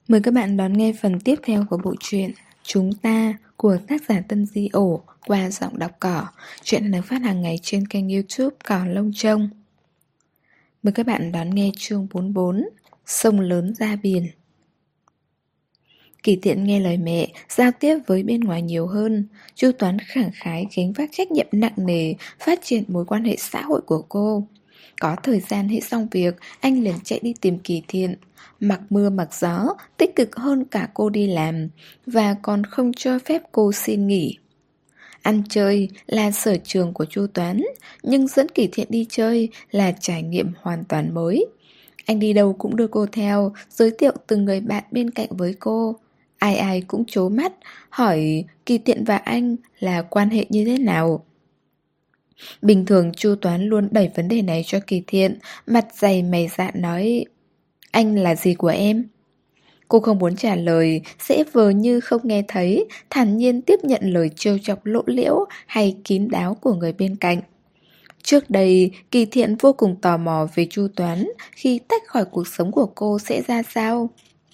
Mời các bạn đón nghe phần tiếp theo của bộ truyện Chúng ta của tác giả Tân Di Ổ qua giọng đọc cỏ. Truyện được phát hàng ngày trên kênh YouTube Cỏ Lông Trông. Mời các bạn đón nghe chương 44 Sông lớn ra biển. Kỳ Thiện nghe lời mẹ, giao tiếp với bên ngoài nhiều hơn. Chu Toán khẳng khái gánh vác trách nhiệm nặng nề phát triển mối quan hệ xã hội của cô. Có thời gian hết xong việc, anh liền chạy đi tìm Kỳ Thiện. Mặc mưa mặc gió, tích cực hơn cả cô đi làm, và còn không cho phép cô xin nghỉ. Ăn chơi là sở trường của Chu Toán, nhưng dẫn Kỳ Thiện đi chơi là trải nghiệm hoàn toàn mới. Anh đi đâu cũng đưa cô theo, giới thiệu từng người bạn bên cạnh với cô. Ai ai cũng trố mắt, hỏi Kỳ Thiện và anh là quan hệ như thế nào. Bình thường Chu Toán luôn đẩy vấn đề này cho Kỳ Thiện, mặt dày mày dạn nói: anh là gì của em? Cô không muốn trả lời, sẽ vờ như không nghe thấy, thản nhiên tiếp nhận lời trêu chọc lộ liễu hay kín đáo của người bên cạnh. Trước đây, Kỳ Thiện vô cùng tò mò về Chu Toán, khi tách khỏi cuộc sống của cô sẽ ra sao.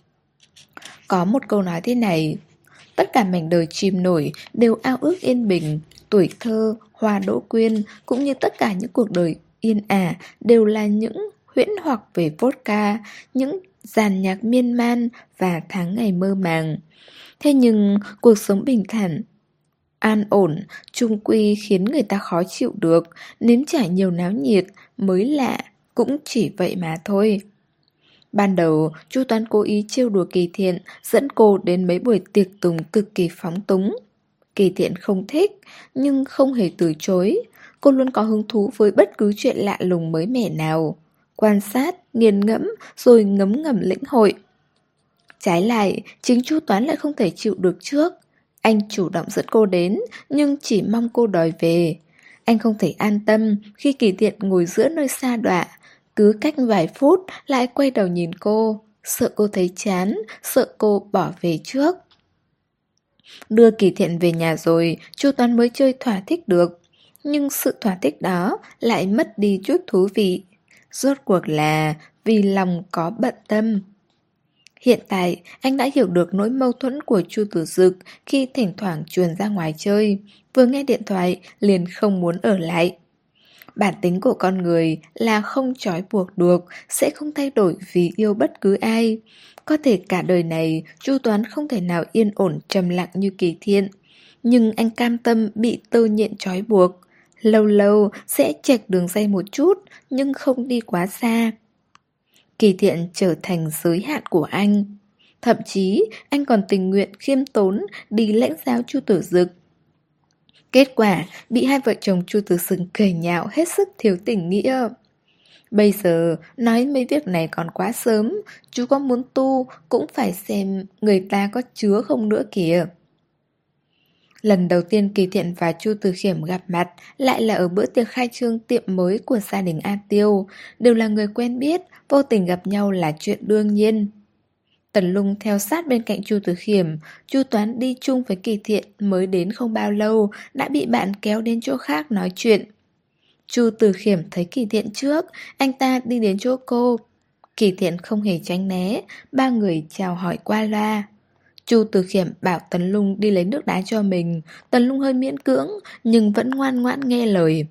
Có một câu nói thế này: tất cả mảnh đời chìm nổi đều ao ước yên bình, tuổi thơ, hoa đỗ quyên, cũng như tất cả những cuộc đời yên ả đều là những huyễn hoặc về vodka, những dàn nhạc miên man và tháng ngày mơ màng. Thế nhưng cuộc sống bình thản, an ổn, chung quy khiến người ta khó chịu được, nếm trải nhiều náo nhiệt, mới lạ, cũng chỉ vậy mà thôi. Ban đầu, Chu Toán cố ý trêu đùa Kỳ Thiện, dẫn cô đến mấy buổi tiệc tùng cực kỳ phóng túng. Kỳ Thiện không thích, nhưng không hề từ chối. Cô luôn có hứng thú với bất cứ chuyện lạ lùng mới mẻ nào. Quan sát, nghiền ngẫm, rồi ngấm ngầm lĩnh hội. Trái lại, chính Chu Toán lại không thể chịu được trước. Anh chủ động dẫn cô đến, nhưng chỉ mong cô đòi về. Anh không thể an tâm khi Kỳ Thiện ngồi giữa nơi xa đọa, cứ cách vài phút lại quay đầu nhìn cô, sợ cô thấy chán, sợ cô bỏ về trước. Đưa Kỳ Thiện về nhà rồi, Chu Toán mới chơi thỏa thích được. Nhưng sự thỏa thích đó lại mất đi chút thú vị. Rốt cuộc là vì lòng có bận tâm. Hiện tại, anh đã hiểu được nỗi mâu thuẫn của Chu Tử Dực khi thỉnh thoảng truyền ra ngoài chơi. Vừa nghe điện thoại, liền không muốn ở lại. Bản tính của con người là không trói buộc được, sẽ không thay đổi vì yêu bất cứ ai. Có thể cả đời này, Chu Toán không thể nào yên ổn trầm lặng như Kỳ Thiện. Nhưng anh cam tâm bị tơ nhện trói buộc. Lâu lâu sẽ chệch đường dây một chút, nhưng không đi quá xa. Kỳ Thiện trở thành giới hạn của anh. Thậm chí, anh còn tình nguyện khiêm tốn đi lãnh giáo Chu Tử Dực. Kết quả, bị hai vợ chồng Chu Tử Dực cười nhạo hết sức thiếu tình nghĩa. Bây giờ, nói mấy việc này còn quá sớm, chú có muốn tu cũng phải xem người ta có chứa không nữa kìa. Lần đầu tiên Kỳ Thiện và Chu Từ Khiểm gặp mặt lại là ở bữa tiệc khai trương tiệm mới của gia đình A Tiêu. Đều là người quen biết, vô tình gặp nhau là chuyện đương nhiên. Tần Lung theo sát bên cạnh Chu Từ Khiểm. Chu Toán đi chung với Kỳ Thiện mới đến không bao lâu đã bị bạn kéo đến chỗ khác nói chuyện. Chu Từ Khiểm thấy Kỳ Thiện trước, anh ta đi đến chỗ cô. Kỳ Thiện không hề tránh né, ba người chào hỏi qua loa. Chu Từ Khiểm bảo Tần Lung đi lấy nước đá cho mình. Tần Lung hơi miễn cưỡng, nhưng vẫn ngoan ngoãn nghe lời.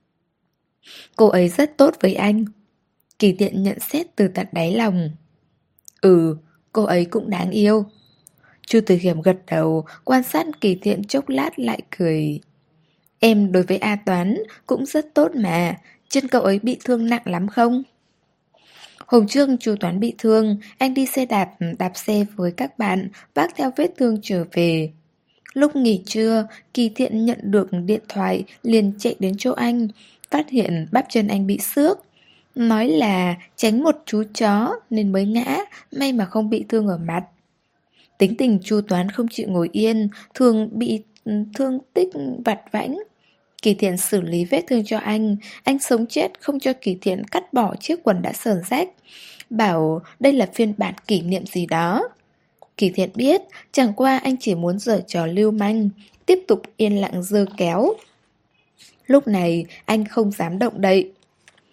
Cô ấy rất tốt với anh. Kỳ Thiện nhận xét từ tận đáy lòng. Ừ, cô ấy cũng đáng yêu. Chu Từ Khiểm gật đầu, quan sát Kỳ Thiện chốc lát lại cười. Em đối với A Toán cũng rất tốt mà. Chân cậu ấy bị thương nặng lắm không? Hôm trước Chu Toán bị thương, anh đi xe đạp xe với các bạn, vác theo vết thương trở về. Lúc nghỉ trưa, Kỳ Thiện nhận được điện thoại, liền chạy đến chỗ anh, phát hiện bắp chân anh bị xước. Nói là tránh một chú chó nên mới ngã, may mà không bị thương ở mặt. Tính tình Chu Toán không chịu ngồi yên, thường bị thương tích vặt vãnh. Kỳ Thiện xử lý vết thương cho anh sống chết không cho Kỳ Thiện cắt bỏ chiếc quần đã sờn rách. Bảo đây là phiên bản kỷ niệm gì đó. Kỳ Thiện biết, chẳng qua anh chỉ muốn giở trò lưu manh, tiếp tục yên lặng giơ kéo. Lúc này, anh không dám động đậy.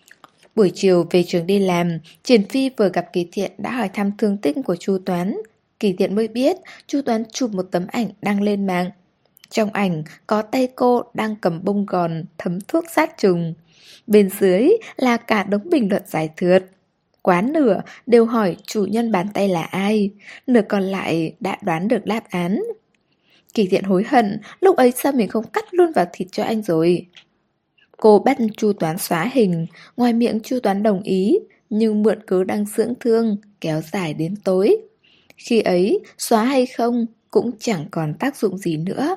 Buổi chiều về trường đi làm, Triển Phi vừa gặp Kỳ Thiện đã hỏi thăm thương tích của Chu Toán. Kỳ Thiện mới biết Chu Toán chụp một tấm ảnh đăng lên mạng. Trong ảnh có tay cô đang cầm bông gòn thấm thuốc sát trùng. Bên dưới là cả đống bình luận giải thượt. Quá nửa đều hỏi chủ nhân bàn tay là ai, nửa còn lại đã đoán được đáp án. Kỳ Thiện hối hận, lúc ấy sao mình không cắt luôn vào thịt cho anh rồi. Cô bắt Chu Toán xóa hình, ngoài miệng Chu Toán đồng ý, nhưng mượn cớ đang dưỡng thương, kéo dài đến tối. Khi ấy, xóa hay không cũng chẳng còn tác dụng gì nữa.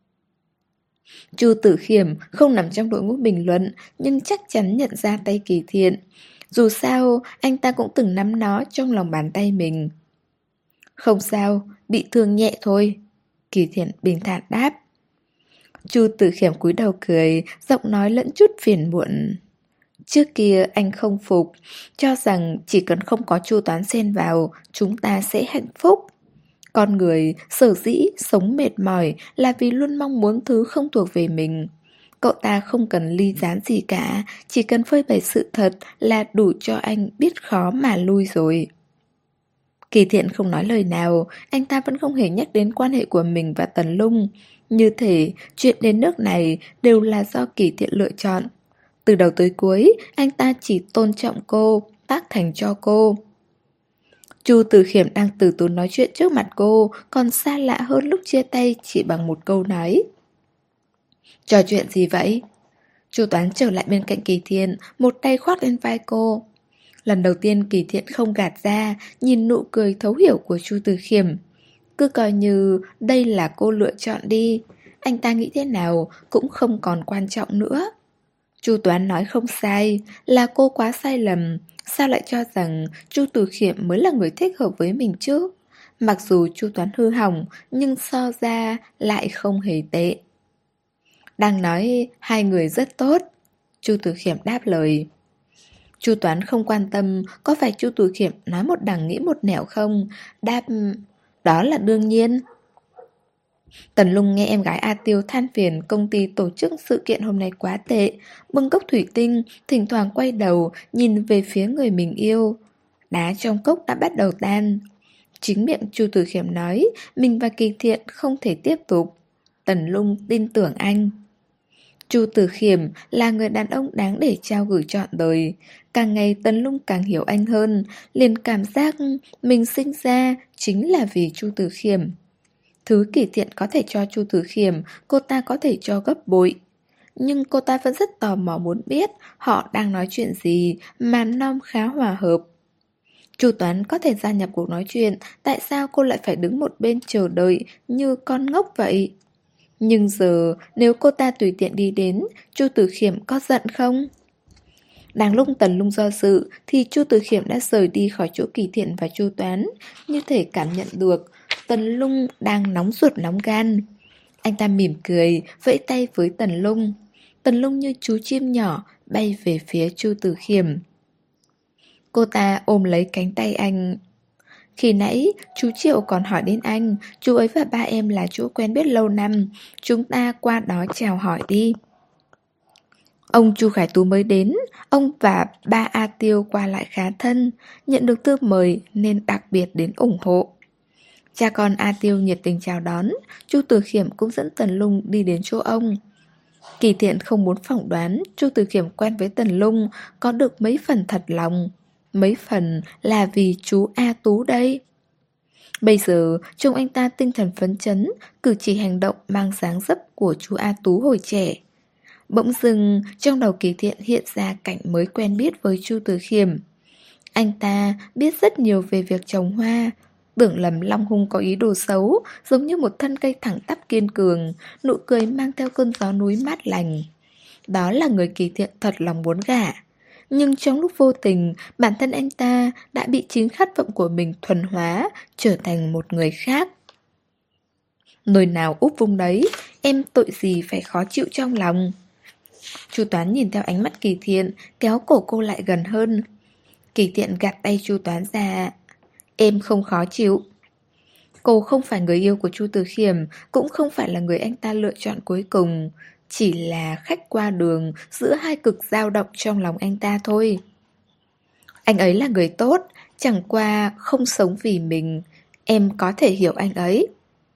Chu Tử Khiêm không nằm trong đội ngũ bình luận, nhưng chắc chắn nhận ra tay Kỳ Thiện. Dù sao, anh ta cũng từng nắm nó trong lòng bàn tay mình. Không sao, bị thương nhẹ thôi. Kỳ Thiện bình thản đáp. Chu Tử Khiêm cúi đầu cười, giọng nói lẫn chút phiền muộn. Trước kia anh không phục, cho rằng chỉ cần không có Chu Toán xen vào, chúng ta sẽ hạnh phúc. Con người sở dĩ sống mệt mỏi là vì luôn mong muốn thứ không thuộc về mình. Cậu ta không cần ly gián gì cả, chỉ cần phơi bày sự thật là đủ cho anh biết khó mà lui rồi. Kỳ Thiện không nói lời nào, anh ta vẫn không hề nhắc đến quan hệ của mình và Tần Lung. Như thể chuyện đến nước này đều là do Kỳ Thiện lựa chọn. Từ đầu tới cuối, anh ta chỉ tôn trọng cô, tác thành cho cô. Chu Tử Khiêm đang từ tốn nói chuyện trước mặt cô, còn xa lạ hơn lúc chia tay chỉ bằng một câu nói. Trò chuyện gì vậy? Chu Toán trở lại bên cạnh Kỳ Thiện, một tay khoác lên vai cô. Lần đầu tiên Kỳ Thiện không gạt ra, nhìn nụ cười thấu hiểu của Chu Tử Khiêm. Cứ coi như đây là cô lựa chọn đi, anh ta nghĩ thế nào cũng không còn quan trọng nữa. Chu Toán nói không sai, là cô quá sai lầm. Sao lại cho rằng Chu Tử Khiêm mới là người thích hợp với mình chứ? Mặc dù Chu Toán hư hỏng, nhưng so ra lại không hề tệ. Đang nói hai người rất tốt. Chu Tử Khiêm đáp lời. Chu Toán không quan tâm có phải Chu Tử Khiêm nói một đằng nghĩ một nẻo không. Đáp, đó là đương nhiên. Tần Lung nghe em gái A Tiêu than phiền công ty tổ chức sự kiện hôm nay quá tệ, bưng cốc thủy tinh, thỉnh thoảng quay đầu nhìn về phía người mình yêu. Đá trong cốc đã bắt đầu tan. Chính miệng Chu Tử Khiêm nói mình và Kỳ Thiện không thể tiếp tục. Tần Lung tin tưởng anh. Chu Tử Khiêm là người đàn ông đáng để trao gửi trọn đời. Càng ngày Tần Lung càng hiểu anh hơn, liền cảm giác mình sinh ra chính là vì Chu Tử Khiêm. Thứ Kỳ Thiện có thể cho Chu Tử Khiêm, cô ta có thể cho gấp bội. Nhưng cô ta vẫn rất tò mò muốn biết họ đang nói chuyện gì mà Nom khá hòa hợp. Chu Toán có thể gia nhập cuộc nói chuyện, tại sao cô lại phải đứng một bên chờ đợi như con ngốc vậy? Nhưng giờ nếu cô ta tùy tiện đi đến, Chu Tử Khiêm có giận không? Đang lúc Tần Lung do dự thì Chu Tử Khiêm đã rời đi khỏi chỗ Kỳ Thiện và Chu Toán, như thể cảm nhận được Tần Lung đang nóng ruột nóng gan. Anh ta mỉm cười, vẫy tay với Tần Lung. Tần Lung như chú chim nhỏ bay về phía Chu Tử Khiêm. Cô ta ôm lấy cánh tay anh. Khi nãy, chú Triệu còn hỏi đến anh, chú ấy và ba em là chỗ quen biết lâu năm, chúng ta qua đó chào hỏi đi. Ông Chu Khải Tú mới đến, ông và ba A Tiêu qua lại khá thân, nhận được thư mời nên đặc biệt đến ủng hộ. Cha con A Tiêu nhiệt tình chào đón, Chu Tử Khiêm cũng dẫn Tần Lung đi đến chỗ ông. Kỳ Thiện không muốn phỏng đoán Chu Tử Khiêm quen với Tần Lung có được mấy phần thật lòng, mấy phần là vì chú A Tú đây. Bây giờ trông anh ta tinh thần phấn chấn, cử chỉ hành động mang dáng dấp của chú A Tú hồi trẻ. Bỗng dưng trong đầu Kỳ Thiện hiện ra cảnh mới quen biết với Chu Tử Khiêm. Anh ta biết rất nhiều về việc trồng hoa, tưởng lầm Long Hung có ý đồ xấu, giống như một thân cây thẳng tắp kiên cường, nụ cười mang theo cơn gió núi mát lành. Đó là người Kỳ Thiện thật lòng muốn gả. Nhưng trong lúc vô tình, bản thân anh ta đã bị chính khát vọng của mình thuần hóa, trở thành một người khác. Nồi nào úp vung đấy, em tội gì phải khó chịu trong lòng. Chu Toán nhìn theo ánh mắt Kỳ Thiện, kéo cổ cô lại gần hơn. Kỳ Thiện gạt tay Chu Toán ra. Em không khó chịu. Cô không phải người yêu của Chu Tử Khiêm, cũng không phải là người anh ta lựa chọn cuối cùng. Chỉ là khách qua đường giữa hai cực dao động trong lòng anh ta thôi. Anh ấy là người tốt, chẳng qua không sống vì mình. Em có thể hiểu anh ấy.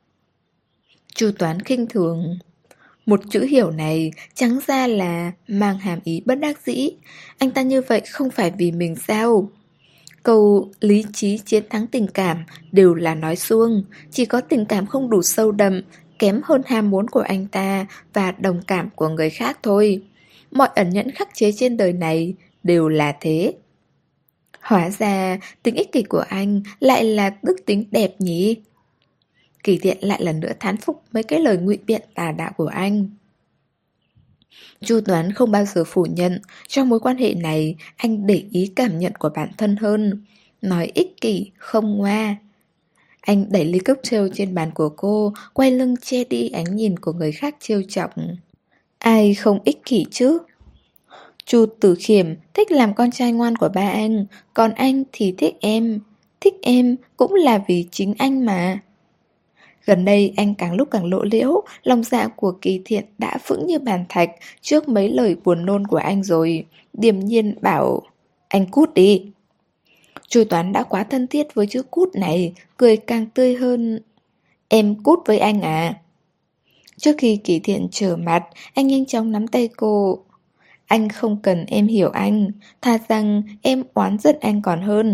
Chu Toán khinh thường. Một chữ hiểu này trắng ra là mang hàm ý bất đắc dĩ. Anh ta như vậy không phải vì mình sao? Câu lý trí chiến thắng tình cảm đều là nói suông. Chỉ có tình cảm không đủ sâu đậm, kém hơn ham muốn của anh ta và đồng cảm của người khác thôi. Mọi ẩn nhẫn khắc chế trên đời này đều là thế. Hóa ra tính ích kỷ của anh lại là đức tính đẹp nhỉ? Kỳ Thiện lại lần nữa thán phục mấy cái lời ngụy biện tà đạo của anh. Chu Toán không bao giờ phủ nhận, trong mối quan hệ này anh để ý cảm nhận của bản thân hơn. Nói ích kỷ, không ngoa. Anh đẩy ly cocktail trên bàn của cô, quay lưng che đi ánh nhìn của người khác trêu chọc. Ai không ích kỷ chứ? Chu Tử Khiêm thích làm con trai ngoan của ba anh, còn anh thì thích em. Thích em cũng là vì chính anh mà. Gần đây anh càng lúc càng lộ liễu, lòng dạ của Kỳ Thiện đã vững như bàn thạch trước mấy lời buồn nôn của anh rồi. Điềm nhiên bảo, anh cút đi. Chu Toán đã quá thân thiết với chữ cút này, cười càng tươi hơn. Em cút với anh à? Trước khi Kỳ Thiện trở mặt, anh nhanh chóng nắm tay cô. Anh không cần em hiểu anh, thà rằng em oán giận anh còn hơn.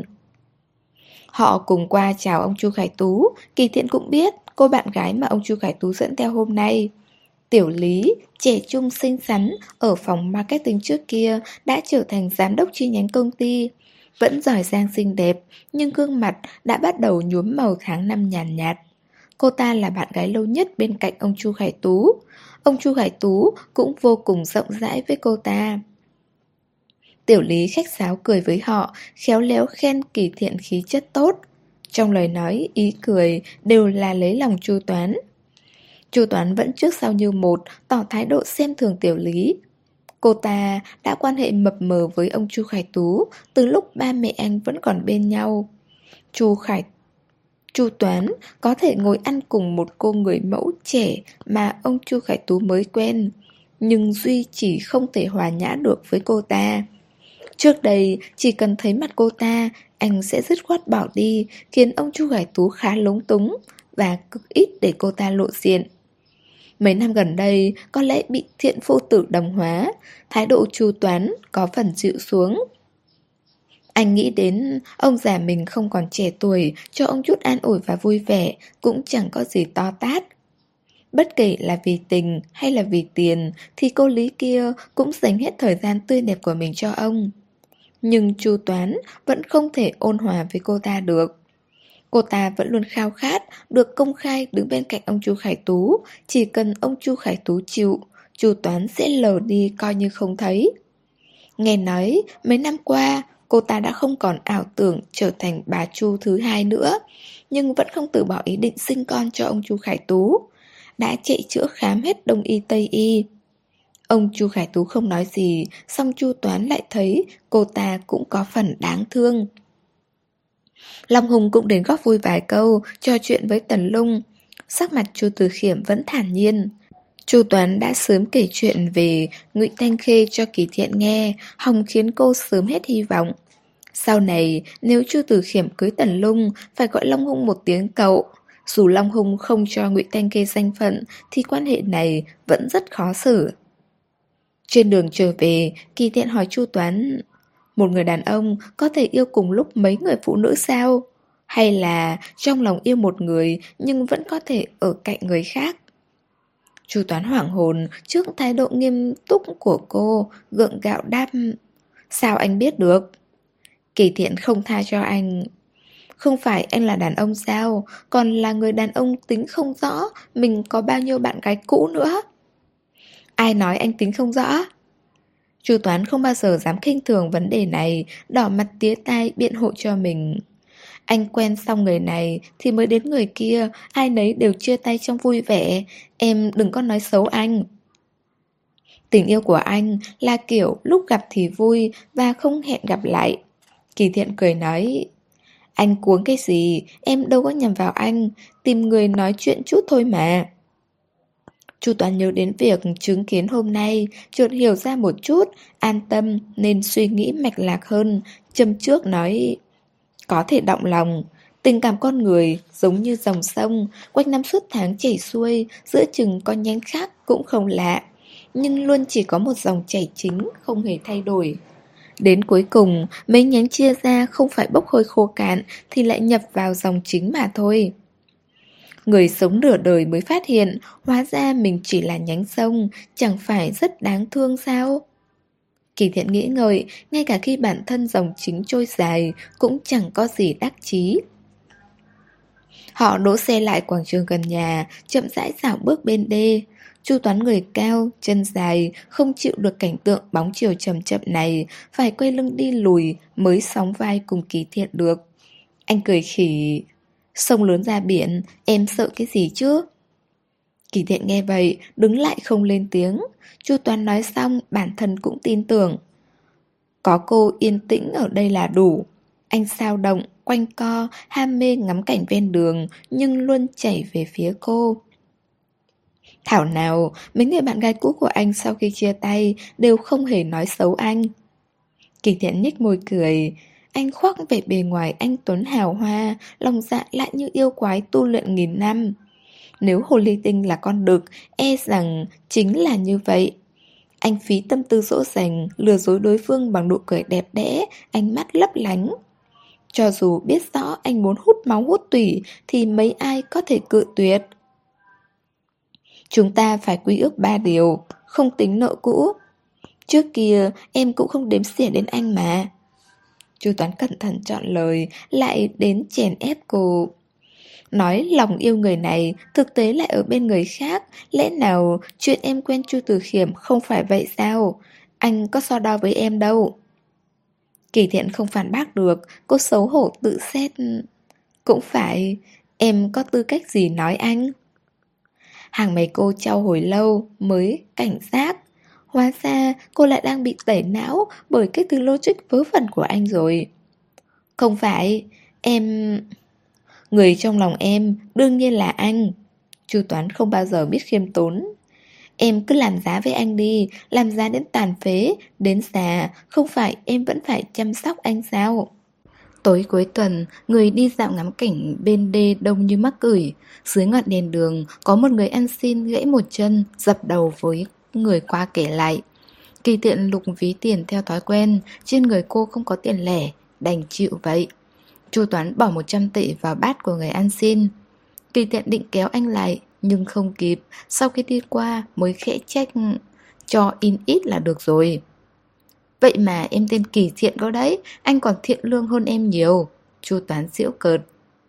Họ cùng qua chào ông Chu Khải Tú, Kỳ Thiện cũng biết cô bạn gái mà ông Chu Khải Tú dẫn theo hôm nay. Tiểu Lý, trẻ trung xinh xắn, ở phòng marketing trước kia đã trở thành giám đốc chi nhánh công ty. Vẫn giỏi giang xinh đẹp, nhưng gương mặt đã bắt đầu nhuốm màu tháng năm nhàn nhạt. Cô ta là bạn gái lâu nhất bên cạnh ông Chu Khải Tú. Ông Chu Khải Tú cũng vô cùng rộng rãi với cô ta. Tiểu Lý khách sáo cười với họ, khéo léo khen Kỳ Thiện khí chất tốt. Trong lời nói, ý cười đều là lấy lòng Chu Toán. Chu Toán vẫn trước sau như một, tỏ thái độ xem thường Tiểu Lý. Cô ta đã quan hệ mập mờ với ông Chu Khải Tú từ lúc ba mẹ anh vẫn còn bên nhau. Chu Toán có thể ngồi ăn cùng một cô người mẫu trẻ mà ông Chu Khải Tú mới quen, nhưng Duy chỉ không thể hòa nhã được với cô ta. Trước đây, chỉ cần thấy mặt cô ta, anh sẽ dứt khoát bỏ đi, khiến ông Chu Khải Tú khá lúng túng và cực ít để cô ta lộ diện. Mấy năm gần đây, có lẽ bị Thiện phu tử đồng hóa, thái độ Chu Toán có phần dịu xuống. Anh nghĩ đến ông già mình không còn trẻ tuổi, cho ông chút an ủi và vui vẻ, cũng chẳng có gì to tát. Bất kể là vì tình hay là vì tiền, thì cô Lý kia cũng dành hết thời gian tươi đẹp của mình cho ông. Nhưng Chu Toán vẫn không thể ôn hòa với cô ta được. Cô ta vẫn luôn khao khát được công khai đứng bên cạnh ông Chu Khải Tú. Chỉ cần ông Chu Khải Tú chịu, Chu Toán sẽ lờ đi coi như không thấy. Nghe nói mấy năm qua cô ta đã không còn ảo tưởng trở thành bà Chu thứ hai nữa, nhưng vẫn không từ bỏ ý định sinh con cho ông Chu Khải Tú. Đã chạy chữa khám hết Đông y Tây y. Ông Chu Khải Tú không nói gì, song Chu Toán lại thấy cô ta cũng có phần đáng thương. Long Hùng cũng đến góp vui vài câu, trò chuyện với Tần Lung. Sắc mặt Chu Từ Khiêm vẫn thản nhiên. Chu Toán đã sớm kể chuyện về Ngụy Thanh Khê cho Kỳ Thiện nghe, hòng khiến cô sớm hết hy vọng. Sau này, nếu Chu Từ Khiêm cưới Tần Lung, phải gọi Long Hùng một tiếng cậu. Dù Long Hùng không cho Ngụy Thanh Khê danh phận, thì quan hệ này vẫn rất khó xử. Trên đường trở về, Kỳ Thiện hỏi Chu Toán, một người đàn ông có thể yêu cùng lúc mấy người phụ nữ sao? Hay là trong lòng yêu một người nhưng vẫn có thể ở cạnh người khác? Chu Toán hoảng hồn trước thái độ nghiêm túc của cô, gượng gạo đáp, sao anh biết được? Kỳ Thiện không tha cho anh. Không phải anh là đàn ông sao, còn là người đàn ông tính không rõ mình có bao nhiêu bạn gái cũ nữa. Ai nói anh tính không rõ? Chu Toán không bao giờ dám khinh thường vấn đề này, đỏ mặt tía tai biện hộ cho mình. Anh quen xong người này thì mới đến người kia, ai nấy đều chia tay trong vui vẻ, em đừng có nói xấu anh. Tình yêu của anh là kiểu lúc gặp thì vui và không hẹn gặp lại. Kỳ Thiện cười nói, anh cuống cái gì, em đâu có nhầm vào anh, tìm người nói chuyện chút thôi mà. Chu Toán nhớ đến việc chứng kiến hôm nay, chợt hiểu ra một chút, an tâm nên suy nghĩ mạch lạc hơn, châm trước nói, có thể động lòng, Tình cảm con người giống như dòng sông, quanh năm suốt tháng chảy xuôi, giữa chừng có nhánh khác cũng không lạ, nhưng luôn chỉ có một dòng chảy chính, không hề thay đổi. Đến cuối cùng, mấy nhánh chia ra không phải bốc hơi khô cạn thì lại nhập vào dòng chính mà thôi. Người sống nửa đời mới phát hiện, hóa ra mình chỉ là nhánh sông, chẳng phải rất đáng thương sao? Kỳ Thiện nghĩ ngợi, ngay cả khi bản thân dòng chính trôi dài, cũng chẳng có gì đắc chí. Họ đỗ xe lại quảng trường gần nhà, chậm rãi dạo bước bên đê. Chu Toán người cao, chân dài, không chịu được cảnh tượng bóng chiều chậm chậm này, phải quay lưng đi lùi mới sóng vai cùng Kỳ Thiện được. Anh cười khỉ, sông lớn ra biển, em sợ cái gì chứ? Kỳ Thiện nghe vậy, đứng lại không lên tiếng. Chu Toán nói xong, bản thân cũng tin tưởng. Có cô yên tĩnh ở đây là đủ. Anh sao động, quanh co, ham mê ngắm cảnh ven đường, nhưng luôn chảy về phía cô. Thảo nào, mấy người bạn gái cũ của anh sau khi chia tay đều không hề nói xấu anh. Kỳ Thiện nhếch môi cười. Anh khoác vẻ bề ngoài anh tuấn hào hoa, lòng dạ lại như yêu quái tu luyện nghìn năm. Nếu hồ ly tinh là con đực, e rằng chính là như vậy. Anh phí tâm tư dỗ dành, lừa dối đối phương bằng nụ cười đẹp đẽ, ánh mắt lấp lánh. Cho dù biết rõ anh muốn hút máu hút tủy thì mấy ai có thể cự tuyệt. Chúng ta phải quy ước 3 điều, không tính nợ cũ. Trước kia em cũng không đếm xỉa đến anh mà. Chu Toán cẩn thận chọn lời, lại đến chèn ép cô. Nói lòng yêu người này, thực tế lại ở bên người khác. Lẽ nào chuyện em quen Chu Từ Khiểm không phải vậy sao? Anh có so đo với em đâu. Kỳ Thiện không phản bác được, cô xấu hổ tự xét. Cũng phải, em có tư cách gì nói anh? Hàng mày cô trao hồi lâu mới cảnh giác. Hóa ra cô lại đang bị tẩy não bởi cái từ logic vớ vẩn của anh rồi. Không phải, em... Người trong lòng em đương nhiên là anh. Chu Toán không bao giờ biết khiêm tốn. Em cứ làm giá với anh đi, làm giá đến tàn phế, đến già, không phải em vẫn phải chăm sóc anh sao? Tối cuối tuần, người đi dạo ngắm cảnh bên đê đông như mắc cửi. Dưới ngọn đèn đường, có một người ăn xin gãy một chân, dập đầu với người qua kể lại. Kỳ Thiện lục ví tiền theo thói quen, trên người cô không có tiền lẻ, đành chịu vậy. Chu Toán bỏ 100 tệ vào bát của người ăn xin. Kỳ Thiện định kéo anh lại, nhưng không kịp, sau khi đi qua mới khẽ trách, cho in ít là được rồi. Vậy mà em tên Kỳ Thiện đó đấy, anh còn thiện lương hơn em nhiều. Chu Toán giễu cợt.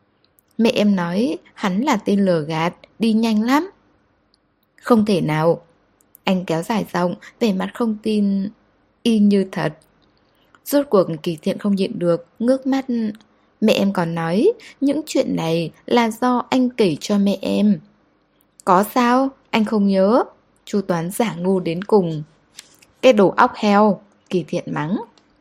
Mẹ em nói hắn là tên lừa gạt, đi nhanh lắm. Không thể nào. Anh kéo dài giọng, vẻ mặt không tin, y như thật. Rốt cuộc Kỳ Thiện không nhịn được, ngước mắt. Mẹ em còn nói, những chuyện này là do anh kể cho mẹ em. Có sao? Anh không nhớ. Chu Toán giả ngu đến cùng. Cái đồ óc heo, Kỳ Thiện mắng.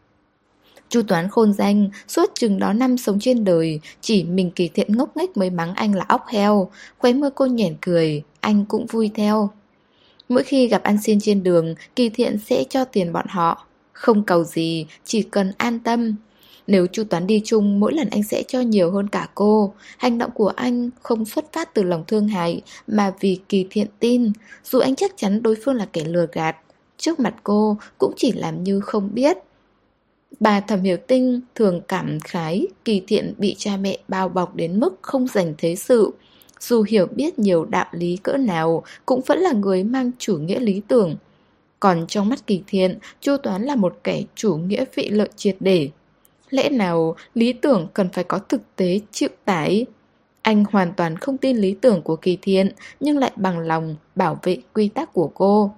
Chu Toán khôn danh, suốt chừng đó năm sống trên đời, chỉ mình Kỳ Thiện ngốc nghếch mới mắng anh là óc heo. Khóe môi cô nhoẻn cười, anh cũng vui theo. Mỗi khi gặp ăn xin trên đường, Kỳ Thiện sẽ cho tiền bọn họ. Không cầu gì, chỉ cần an tâm. Nếu Chu Toán đi chung, mỗi lần anh sẽ cho nhiều hơn cả cô. Hành động của anh không xuất phát từ lòng thương hại, mà vì Kỳ Thiện tin. Dù anh chắc chắn đối phương là kẻ lừa gạt, trước mặt cô cũng chỉ làm như không biết. Bà Thẩm Hiểu Tinh thường cảm khái Kỳ Thiện bị cha mẹ bao bọc đến mức không dành thế sự. Dù hiểu biết nhiều đạo lý cỡ nào, cũng vẫn là người mang chủ nghĩa lý tưởng. Còn trong mắt Kỳ Thiện, Chu Toán là một kẻ chủ nghĩa vị lợi triệt để. Lẽ nào lý tưởng cần phải có thực tế chịu tải? Anh hoàn toàn không tin lý tưởng của Kỳ Thiện, nhưng lại bằng lòng bảo vệ quy tắc của cô.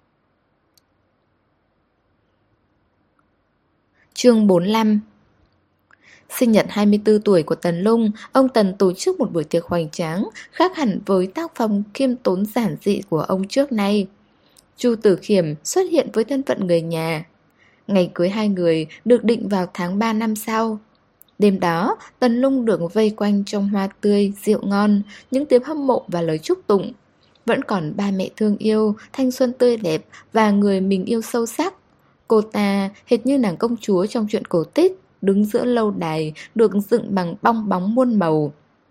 Chương 45. Sinh nhật 24 tuổi của Tần Lung, ông Tần tổ chức một buổi tiệc hoành tráng, khác hẳn với tác phong khiêm tốn giản dị của ông trước nay. Chu Tử Khiểm xuất hiện với thân phận người nhà. Ngày cưới hai người được định vào tháng 3 năm sau. Đêm đó, Tần Lung được vây quanh trong hoa tươi, rượu ngon, những tiếng hâm mộ và lời chúc tụng. Vẫn còn ba mẹ thương yêu, thanh xuân tươi đẹp và người mình yêu sâu sắc. Cô ta hệt như nàng công chúa trong truyện cổ tích. đứng giữa lâu đài được dựng bằng bong bóng muôn màu.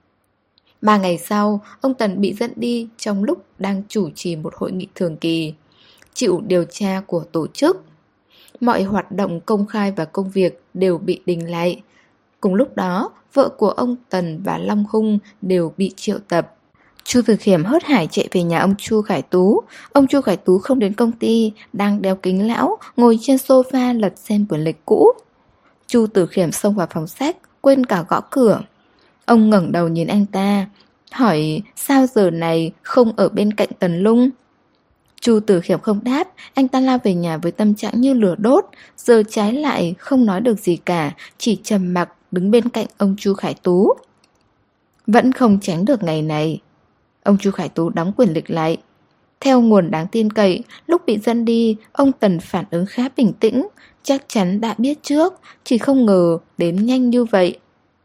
3 ngày sau, ông Tần bị dẫn đi trong lúc đang chủ trì một hội nghị thường kỳ, chịu điều tra của tổ chức. Mọi hoạt động công khai và công việc đều bị đình lại. Cùng lúc đó, vợ của ông Tần và Long Hung đều bị triệu tập. Chu Từ Khiêm hớt hải chạy về nhà ông Chu Khải Tú. Ông Chu Khải Tú không đến công ty, đang đeo kính lão, ngồi trên sofa lật xem quyển lịch cũ. Chu Từ Khiêm xông vào phòng sách, quên cả gõ cửa. Ông ngẩng đầu nhìn anh ta, hỏi sao giờ này không ở bên cạnh Tần Lung. Chu Từ Khiêm không đáp, anh ta lao về nhà với tâm trạng như lửa đốt, giờ trái lại không nói được gì cả, chỉ trầm mặc đứng bên cạnh ông Chu Khải Tú. Vẫn không tránh được ngày này. Ông Chu Khải Tú đóng quyển lịch lại. Theo nguồn đáng tin cậy, lúc bị dẫn đi, ông Tần phản ứng khá bình tĩnh, chắc chắn đã biết trước, chỉ không ngờ đến nhanh như vậy.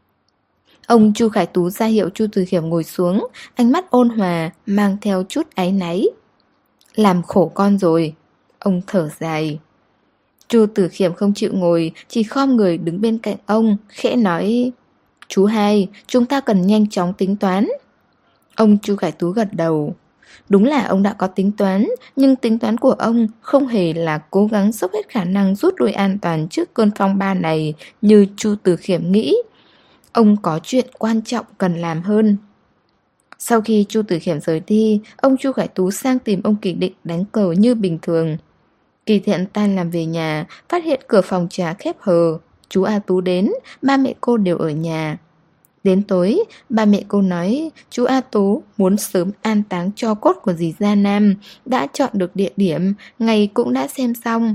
Ông Chu Khải Tú ra hiệu Chu Từ Khiêm ngồi xuống, ánh mắt ôn hòa, mang theo chút áy náy. Làm khổ con rồi. Ông thở dài. Chu Từ Khiêm không chịu ngồi, chỉ khom người đứng bên cạnh ông, khẽ nói: Chú hai, chúng ta cần nhanh chóng tính toán. Ông Chu Khải Tú gật đầu. Đúng là ông đã có tính toán, nhưng tính toán của ông không hề là cố gắng dốc hết khả năng rút lui an toàn trước cơn phong ba này như Chu Từ Khiêm nghĩ. Ông có chuyện quan trọng cần làm hơn. Sau khi Chu Từ Khiêm rời đi, ông Chu Khải Tú sang tìm ông Kỳ Định đánh cờ như bình thường. Kỳ Thiện tan làm về nhà, phát hiện cửa phòng trà khép hờ. Chú A Tú đến, ba mẹ cô đều ở nhà. Đến tối, ba mẹ cô nói chú A Tú muốn sớm an táng tro cốt của dì Gia Nam, đã chọn được địa điểm, ngày cũng đã xem xong.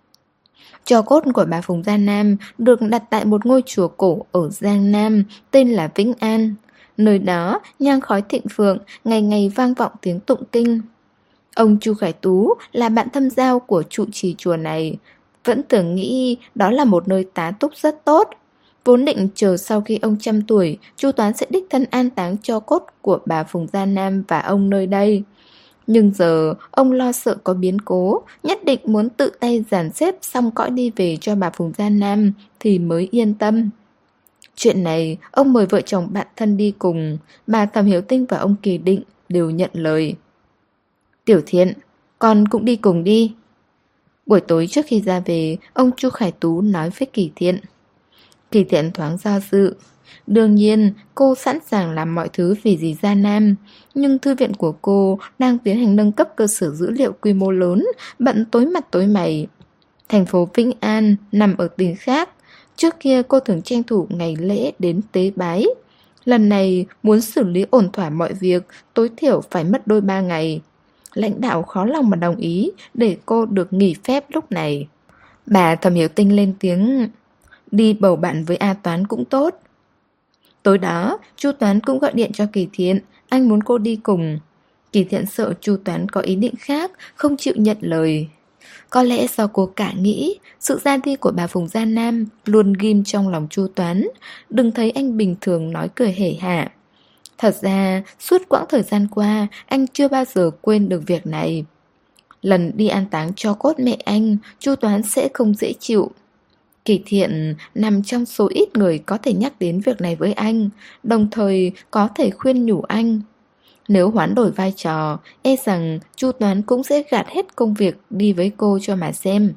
Tro cốt của bà Phùng Gia Nam được đặt tại một ngôi chùa cổ ở Giang Nam tên là Vĩnh An. Nơi đó nhang khói thịnh vượng, ngày ngày vang vọng tiếng tụng kinh. Ông Chu Khải Tú là bạn thâm giao của trụ trì chùa này, vẫn tưởng nghĩ đó là một nơi tá túc rất tốt. Vốn định chờ sau khi ông trăm tuổi, Chu Toán sẽ đích thân an táng tro cốt của bà Phùng Gia Nam và ông nơi đây. Nhưng giờ ông lo sợ có biến cố, nhất định muốn tự tay dàn xếp xong cõi đi về cho bà Phùng Gia Nam thì mới yên tâm. Chuyện này ông mời vợ chồng bạn thân đi cùng, bà Thẩm Hiểu Tinh và ông Kỳ Định đều nhận lời. Tiểu Thiện, con cũng đi cùng đi. Buổi tối trước khi ra về, ông Chu Khải Tú nói với Kỳ Thiện. Kỳ Thiện thoáng do dự. Đương nhiên, cô sẵn sàng làm mọi thứ vì dì Gia Nam, nhưng thư viện của cô đang tiến hành nâng cấp cơ sở dữ liệu quy mô lớn, bận tối mặt tối mày. Thành phố Vĩnh An nằm ở tỉnh khác. Trước kia cô thường tranh thủ ngày lễ đến tế bái. Lần này muốn xử lý ổn thỏa mọi việc, tối thiểu phải mất đôi 3 ngày. Lãnh đạo khó lòng mà đồng ý để cô được nghỉ phép lúc này. Bà Thẩm Hiểu Tinh lên tiếng. Đi bầu bạn với A Toán cũng tốt. Tối đó, Chu Toán cũng gọi điện cho Kỳ Thiện, anh muốn cô đi cùng. Kỳ Thiện sợ Chu Toán có ý định khác, không chịu nhận lời. Có lẽ do cô cả nghĩ, sự ra đi của bà Phùng Gia Nam luôn ghim trong lòng Chu Toán, đừng thấy anh bình thường nói cười hể hả. Thật ra, suốt quãng thời gian qua, anh chưa bao giờ quên được việc này. Lần đi an táng tro cốt mẹ anh, Chu Toán sẽ không dễ chịu. Kỳ Thiện nằm trong số ít người có thể nhắc đến việc này với anh, đồng thời có thể khuyên nhủ anh. Nếu hoán đổi vai trò, e rằng Chu Toán cũng sẽ gạt hết công việc đi với cô cho mà xem.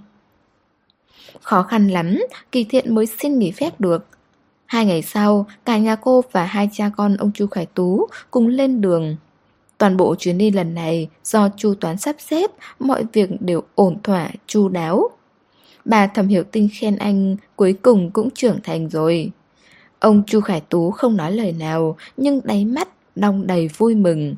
Khó khăn lắm, Kỳ Thiện mới xin nghỉ phép được. 2 ngày sau, cả nhà cô và 2 cha con ông Chu Khải Tú cùng lên đường. Toàn bộ chuyến đi lần này do Chu Toán sắp xếp, mọi việc đều ổn thỏa, chu đáo. Bà Thẩm Hiểu Tinh khen anh cuối cùng cũng trưởng thành rồi. Ông Chu Khải Tú không nói lời nào, nhưng đáy mắt đong đầy vui mừng.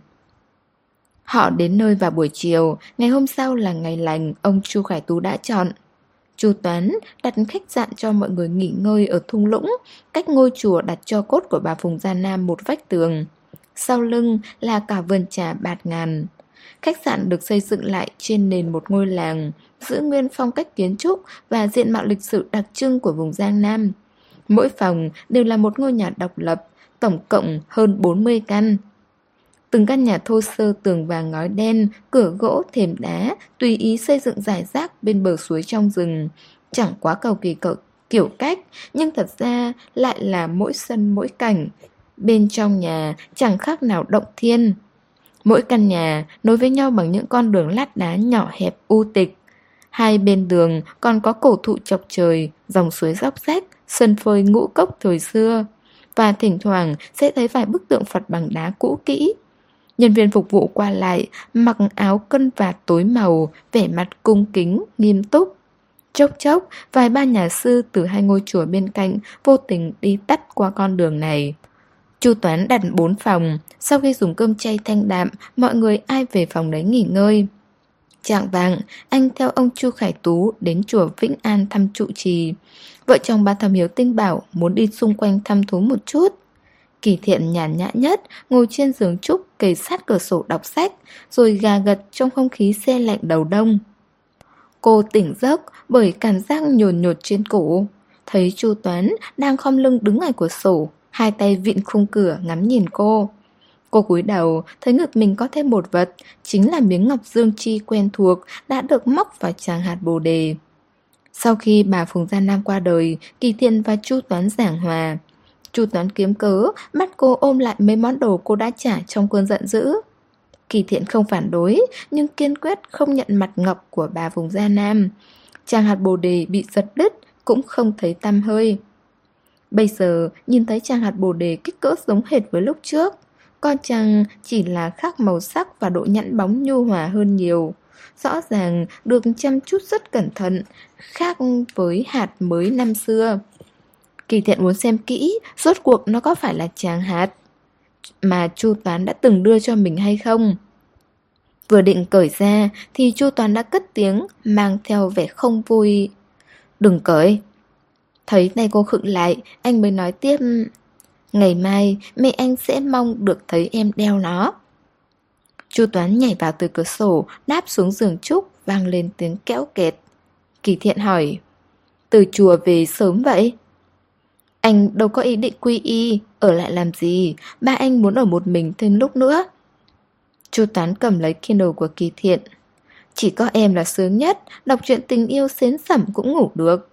Họ đến nơi vào buổi chiều, ngày hôm sau là ngày lành ông Chu Khải Tú đã chọn. Chu Toán đặt khách sạn cho mọi người nghỉ ngơi ở thung lũng, cách ngôi chùa đặt tro cốt của bà Phùng Gia Nam một vách tường. Sau lưng là cả vườn trà bạt ngàn. Khách sạn được xây dựng lại trên nền một ngôi làng, giữ nguyên phong cách kiến trúc và diện mạo lịch sử đặc trưng của vùng Giang Nam. Mỗi phòng đều là một ngôi nhà độc lập, tổng cộng hơn 40 căn. Từng căn nhà thô sơ tường vàng ngói đen, cửa gỗ thềm đá, tùy ý xây dựng rải rác bên bờ suối trong rừng. Chẳng quá cầu kỳ kiểu cách, nhưng thật ra lại là mỗi sân mỗi cảnh. Bên trong nhà chẳng khác nào động thiên. Mỗi căn nhà nối với nhau bằng những con đường lát đá nhỏ hẹp u tịch. Hai bên đường còn có cổ thụ chọc trời, dòng suối róc rách, sân phơi ngũ cốc thời xưa. Và thỉnh thoảng sẽ thấy vài bức tượng Phật bằng đá cũ kỹ. Nhân viên phục vụ qua lại, mặc áo cân vạt tối màu, vẻ mặt cung kính, nghiêm túc. Chốc chốc, vài ba nhà sư từ hai ngôi chùa bên cạnh vô tình đi tắt qua con đường này. Chu Toán đặt 4 phòng, sau khi dùng cơm chay thanh đạm, mọi người ai về phòng đấy nghỉ ngơi. Chạng vạng, anh theo ông Chu Khải Tú đến chùa Vĩnh An thăm trụ trì. Vợ chồng bà Thẩm Hiếu Tinh bảo muốn đi xung quanh thăm thú một chút. Kỳ Thiện nhàn nhã nhất, ngồi trên giường trúc kề sát cửa sổ đọc sách, rồi gà gật trong không khí se lạnh đầu đông. Cô tỉnh giấc bởi cảm giác nhồn nhột trên cổ. Thấy Chu Toán đang khom lưng đứng ngoài cửa sổ, hai tay vịn khung cửa ngắm nhìn cô. Cô cúi đầu, thấy ngực mình có thêm một vật, chính là miếng ngọc dương chi quen thuộc đã được móc vào tràng hạt bồ đề. Sau khi bà Phùng Gia Nam qua đời, Kỳ Thiện và Chu Toán giảng hòa. Chu Toán kiếm cớ, bắt cô ôm lại mấy món đồ cô đã trả trong cơn giận dữ. Kỳ Thiện không phản đối, nhưng kiên quyết không nhận mặt ngọc của bà Phùng Gia Nam. Tràng hạt bồ đề bị giật đứt, cũng không thấy tăm hơi. Bây giờ, nhìn thấy tràng hạt bồ đề kích cỡ giống hệt với lúc trước. Con chàng chỉ là khác màu sắc và độ nhẵn bóng nhu hòa hơn nhiều. Rõ ràng được chăm chút rất cẩn thận, khác với hạt mới năm xưa. Kỳ Thiện muốn xem kỹ, rốt cuộc nó có phải là tràng hạt mà Chu Toán đã từng đưa cho mình hay không. Vừa định cởi ra thì Chu Toán đã cất tiếng, mang theo vẻ không vui. Đừng cởi. Thấy tay cô khựng lại, anh mới nói tiếp. Ngày mai mẹ anh sẽ mong được thấy em đeo nó. Chu Toán nhảy vào từ cửa sổ, đáp xuống giường trúc, vang lên tiếng kéo kẹt. Kỳ Thiện hỏi, từ chùa về sớm vậy? Anh đâu có ý định quy y, ở lại làm gì, ba anh muốn ở một mình thêm lúc nữa. Chu Toán cầm lấy Kindle của Kỳ Thiện. Chỉ có em là sướng nhất, đọc truyện tình yêu xến xẩm cũng ngủ được.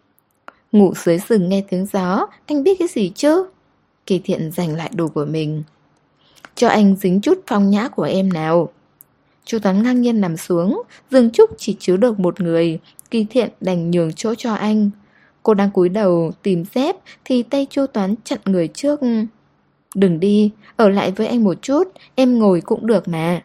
Ngủ dưới rừng nghe tiếng gió, anh biết cái gì chứ? Kỳ Thiện giành lại đồ của mình. Cho anh dính chút phong nhã của em nào. Chu Toán ngang nhiên nằm xuống, giường trúc chỉ chứa được một người, Kỳ Thiện đành nhường chỗ cho anh. Cô đang cúi đầu tìm dép thì tay Chu Toán chặn người trước. Đừng đi, ở lại với anh một chút, em ngồi cũng được mà.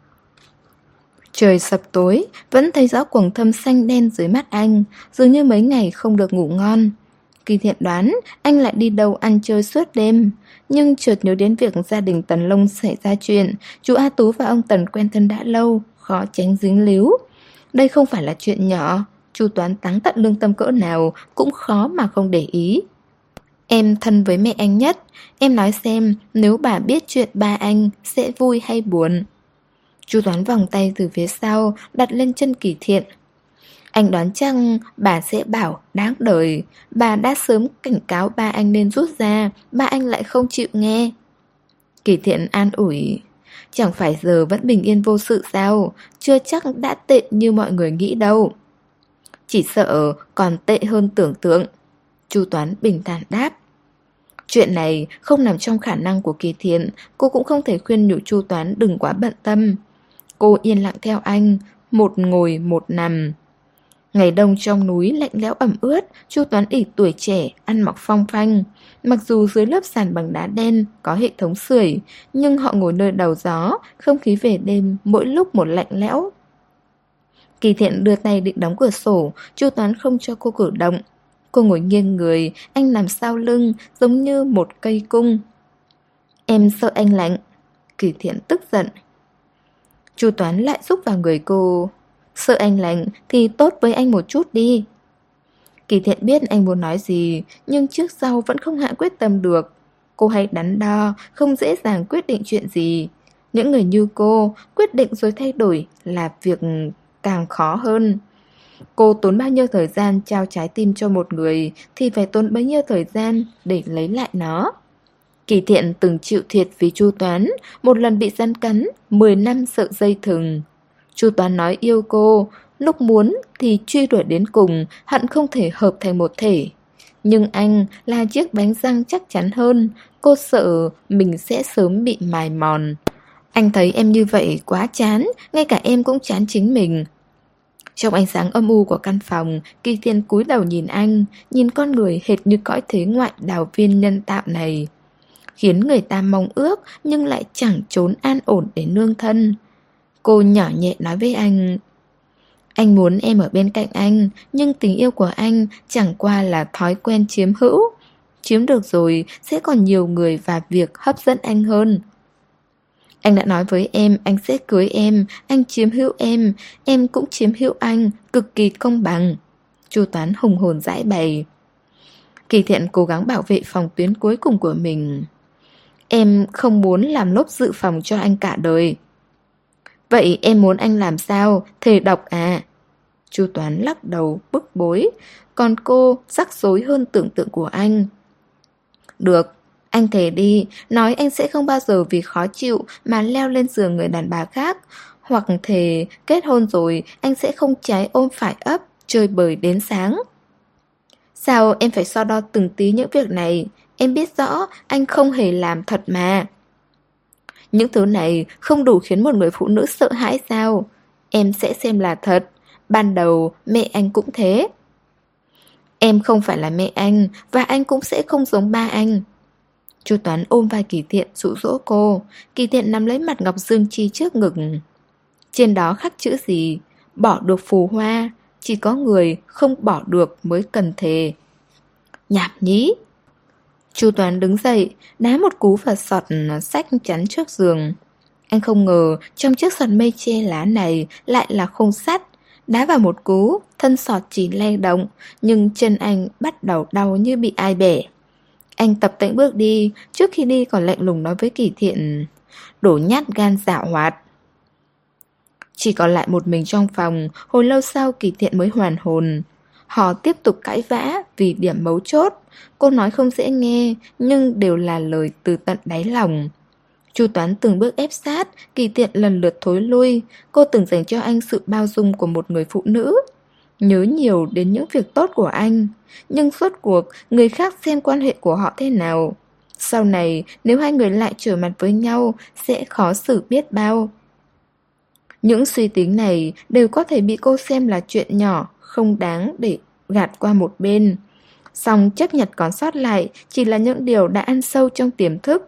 Trời sập tối, vẫn thấy rõ quầng thâm xanh đen dưới mắt anh, dường như mấy ngày không được ngủ ngon. Kỳ Thiện đoán anh lại đi đâu ăn chơi suốt đêm, nhưng chợt nhớ đến việc gia đình Tần Long xảy ra chuyện, chú A Tú và ông Tần quen thân đã lâu, khó tránh dính líu. Đây không phải là chuyện nhỏ, Chu Toán táng tận lương tâm cỡ nào cũng khó mà không để ý. Em thân với mẹ anh nhất, em nói xem nếu bà biết chuyện ba anh sẽ vui hay buồn. Chu Toán vòng tay từ phía sau đặt lên chân Kỳ Thiện. Anh đoán chăng bà sẽ bảo đáng đời, bà đã sớm cảnh cáo ba anh nên rút ra, ba anh lại không chịu nghe. Kỳ Thiện an ủi, chẳng phải giờ vẫn bình yên vô sự sao, chưa chắc đã tệ như mọi người nghĩ đâu. Chỉ sợ còn tệ hơn tưởng tượng. Chu Toán bình thản đáp. Chuyện này không nằm trong khả năng của Kỳ Thiện, cô cũng không thể khuyên nhủ Chu Toán đừng quá bận tâm. Cô yên lặng theo anh, một ngồi một nằm. Ngày đông trong núi lạnh lẽo ẩm ướt, Chu Toán ỷ tuổi trẻ, ăn mặc phong phanh. Mặc dù dưới lớp sàn bằng đá đen có hệ thống sưởi, nhưng họ ngồi nơi đầu gió, không khí về đêm mỗi lúc một lạnh lẽo. Kỳ Thiện đưa tay định đóng cửa sổ, Chu Toán không cho cô cử động. Cô ngồi nghiêng người, anh nằm sau lưng, giống như một cây cung. Em sợ anh lạnh. Kỳ Thiện tức giận. Chu Toán lại rúc vào người cô. Sợ anh lạnh thì tốt với anh một chút đi. Kỳ Thiện biết anh muốn nói gì, nhưng trước sau vẫn không hạ quyết tâm được. Cô hay đắn đo, không dễ dàng quyết định chuyện gì. Những người như cô, quyết định rồi thay đổi là việc càng khó hơn. Cô tốn bao nhiêu thời gian trao trái tim cho một người thì phải tốn bấy nhiêu thời gian để lấy lại nó. Kỳ Thiện từng chịu thiệt vì Chu Toán, một lần bị rắn cắn, 10 năm sợ dây thừng. Chu Toán nói yêu cô, lúc muốn thì truy đuổi đến cùng, hận không thể hợp thành một thể. Nhưng anh là chiếc bánh răng chắc chắn hơn. Cô sợ mình sẽ sớm bị mài mòn. Anh thấy em như vậy quá chán, ngay cả em cũng chán chính mình. Trong ánh sáng âm u của căn phòng, Kỳ Thiên cúi đầu nhìn anh, nhìn con người hệt như cõi thế ngoại đào viên nhân tạo này. Khiến người ta mong ước nhưng lại chẳng trốn an ổn để nương thân. Cô nhỏ nhẹ nói với anh muốn em ở bên cạnh anh, nhưng tình yêu của anh chẳng qua là thói quen chiếm hữu. Chiếm được rồi sẽ còn nhiều người và việc hấp dẫn anh hơn. Anh đã nói với em anh sẽ cưới em, anh chiếm hữu em cũng chiếm hữu anh, cực kỳ công bằng. Chu Toán hùng hồn giải bày. Kỳ Thiện cố gắng bảo vệ phòng tuyến cuối cùng của mình. Em không muốn làm lốp dự phòng cho anh cả đời. Vậy em muốn anh làm sao? Thề độc à? Chu Toán lắc đầu bức bối, còn cô rắc rối hơn tưởng tượng của anh. Được, anh thề đi, nói anh sẽ không bao giờ vì khó chịu mà leo lên giường người đàn bà khác. Hoặc thề kết hôn rồi anh sẽ không trái ôm phải ấp, chơi bời đến sáng. Sao em phải so đo từng tí những việc này? Em biết rõ anh không hề làm thật mà. Những thứ này không đủ khiến một người phụ nữ sợ hãi sao? Em sẽ xem là thật. Ban đầu mẹ anh cũng thế. Em không phải là mẹ anh, và anh cũng sẽ không giống ba anh. Chu Toán ôm vai Kỳ Thiện dụ dỗ cô. Kỳ Thiện nắm lấy mặt Ngọc Dương Chi trước ngực. Trên đó khắc chữ gì? Bỏ được phù hoa. Chỉ có người không bỏ được mới cần thề. Nhảm nhí. Chu Toán đứng dậy, đá một cú vào sọt sách chắn trước giường. Anh không ngờ trong chiếc sọt mây che lá này lại là khung sắt. Đá vào một cú, thân sọt chỉ lay động, nhưng chân anh bắt đầu đau như bị ai bẻ. Anh tập tễnh bước đi, trước khi đi còn lạnh lùng nói với Kỳ Thiện, đổ nhát gan giảo hoạt. Chỉ còn lại một mình trong phòng, hồi lâu sau Kỳ Thiện mới hoàn hồn. Họ tiếp tục cãi vã vì điểm mấu chốt. Cô nói không dễ nghe, nhưng đều là lời từ tận đáy lòng. Chu Toán từng bước ép sát, Kỳ Thiện lần lượt thối lui. Cô từng dành cho anh sự bao dung của một người phụ nữ. Nhớ nhiều đến những việc tốt của anh. Nhưng suốt cuộc, người khác xem quan hệ của họ thế nào. Sau này, nếu hai người lại trở mặt với nhau, sẽ khó xử biết bao. Những suy tính này đều có thể bị cô xem là chuyện nhỏ, không đáng để gạt qua một bên. Song chấp nhận còn sót lại chỉ là những điều đã ăn sâu trong tiềm thức.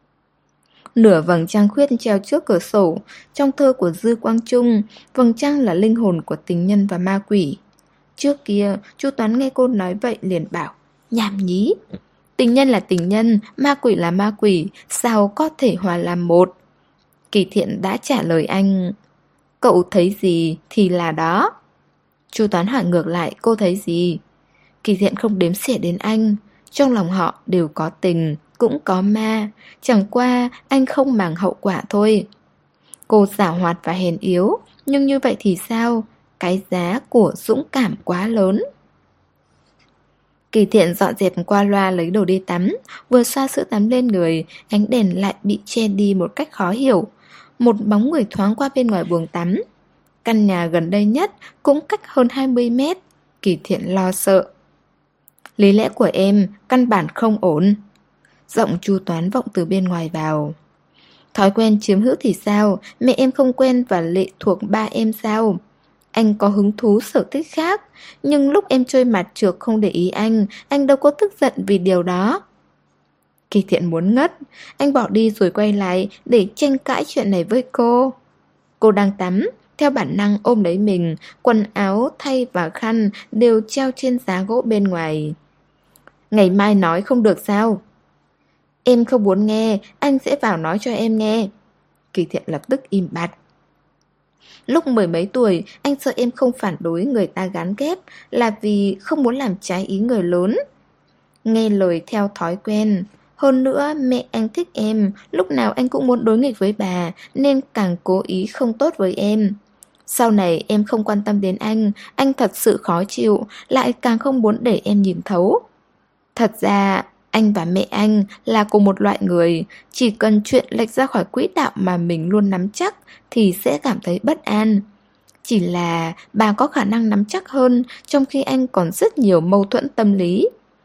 Nửa vầng trăng khuyết treo trước cửa sổ. Trong thơ của Dư Quang Trung, vầng trăng là linh hồn của tình nhân và ma quỷ. Trước kia, Chu Toán nghe cô nói vậy liền bảo, nhảm nhí. Tình nhân là tình nhân, ma quỷ là ma quỷ, sao có thể hòa làm một? Kỳ Thiện đã trả lời anh, cậu thấy gì thì là đó. Chu Toán hỏi ngược lại, cô thấy gì? Kỳ Thiện không đếm xỉa đến anh. Trong lòng họ đều có tình, cũng có ma. Chẳng qua anh không màng hậu quả thôi. Cô giảo hoạt và hèn yếu, nhưng như vậy thì sao? Cái giá của dũng cảm quá lớn. Kỳ Thiện dọn dẹp qua loa lấy đồ đi tắm. Vừa xoa sữa tắm lên người, ánh đèn lại bị che đi một cách khó hiểu. Một bóng người thoáng qua bên ngoài buồng tắm. Căn nhà gần đây nhất cũng cách hơn 20 mét. Kỳ Thiện lo sợ. Lý lẽ của em căn bản không ổn. Giọng Chu Toán vọng từ bên ngoài vào. Thói quen chiếm hữu thì sao? Mẹ em không quen và lệ thuộc ba em sao? Anh có hứng thú sở thích khác. Nhưng lúc em chơi mặt trược không để ý anh đâu có tức giận vì điều đó. Kỳ Thiện muốn ngất. Anh bỏ đi rồi quay lại để tranh cãi chuyện này với cô. Cô đang tắm, theo bản năng ôm lấy mình. Quần áo, thay và khăn đều treo trên giá gỗ bên ngoài. Ngày mai nói không được sao? Em không muốn nghe, anh sẽ vào nói cho em nghe. Kỳ Thiện lập tức im bặt. Lúc mười mấy tuổi, anh sợ em không phản đối người ta gán ghép là vì không muốn làm trái ý người lớn. Nghe lời theo thói quen. Hơn nữa, mẹ anh thích em, lúc nào anh cũng muốn đối nghịch với bà, nên càng cố ý không tốt với em. Sau này em không quan tâm đến anh thật sự khó chịu, lại càng không muốn để em nhìn thấu. Thật ra, anh và mẹ anh là cùng một loại người, chỉ cần chuyện lệch ra khỏi quỹ đạo mà mình luôn nắm chắc thì sẽ cảm thấy bất an. Chỉ là bà có khả năng nắm chắc hơn, trong khi anh còn rất nhiều mâu thuẫn tâm lý.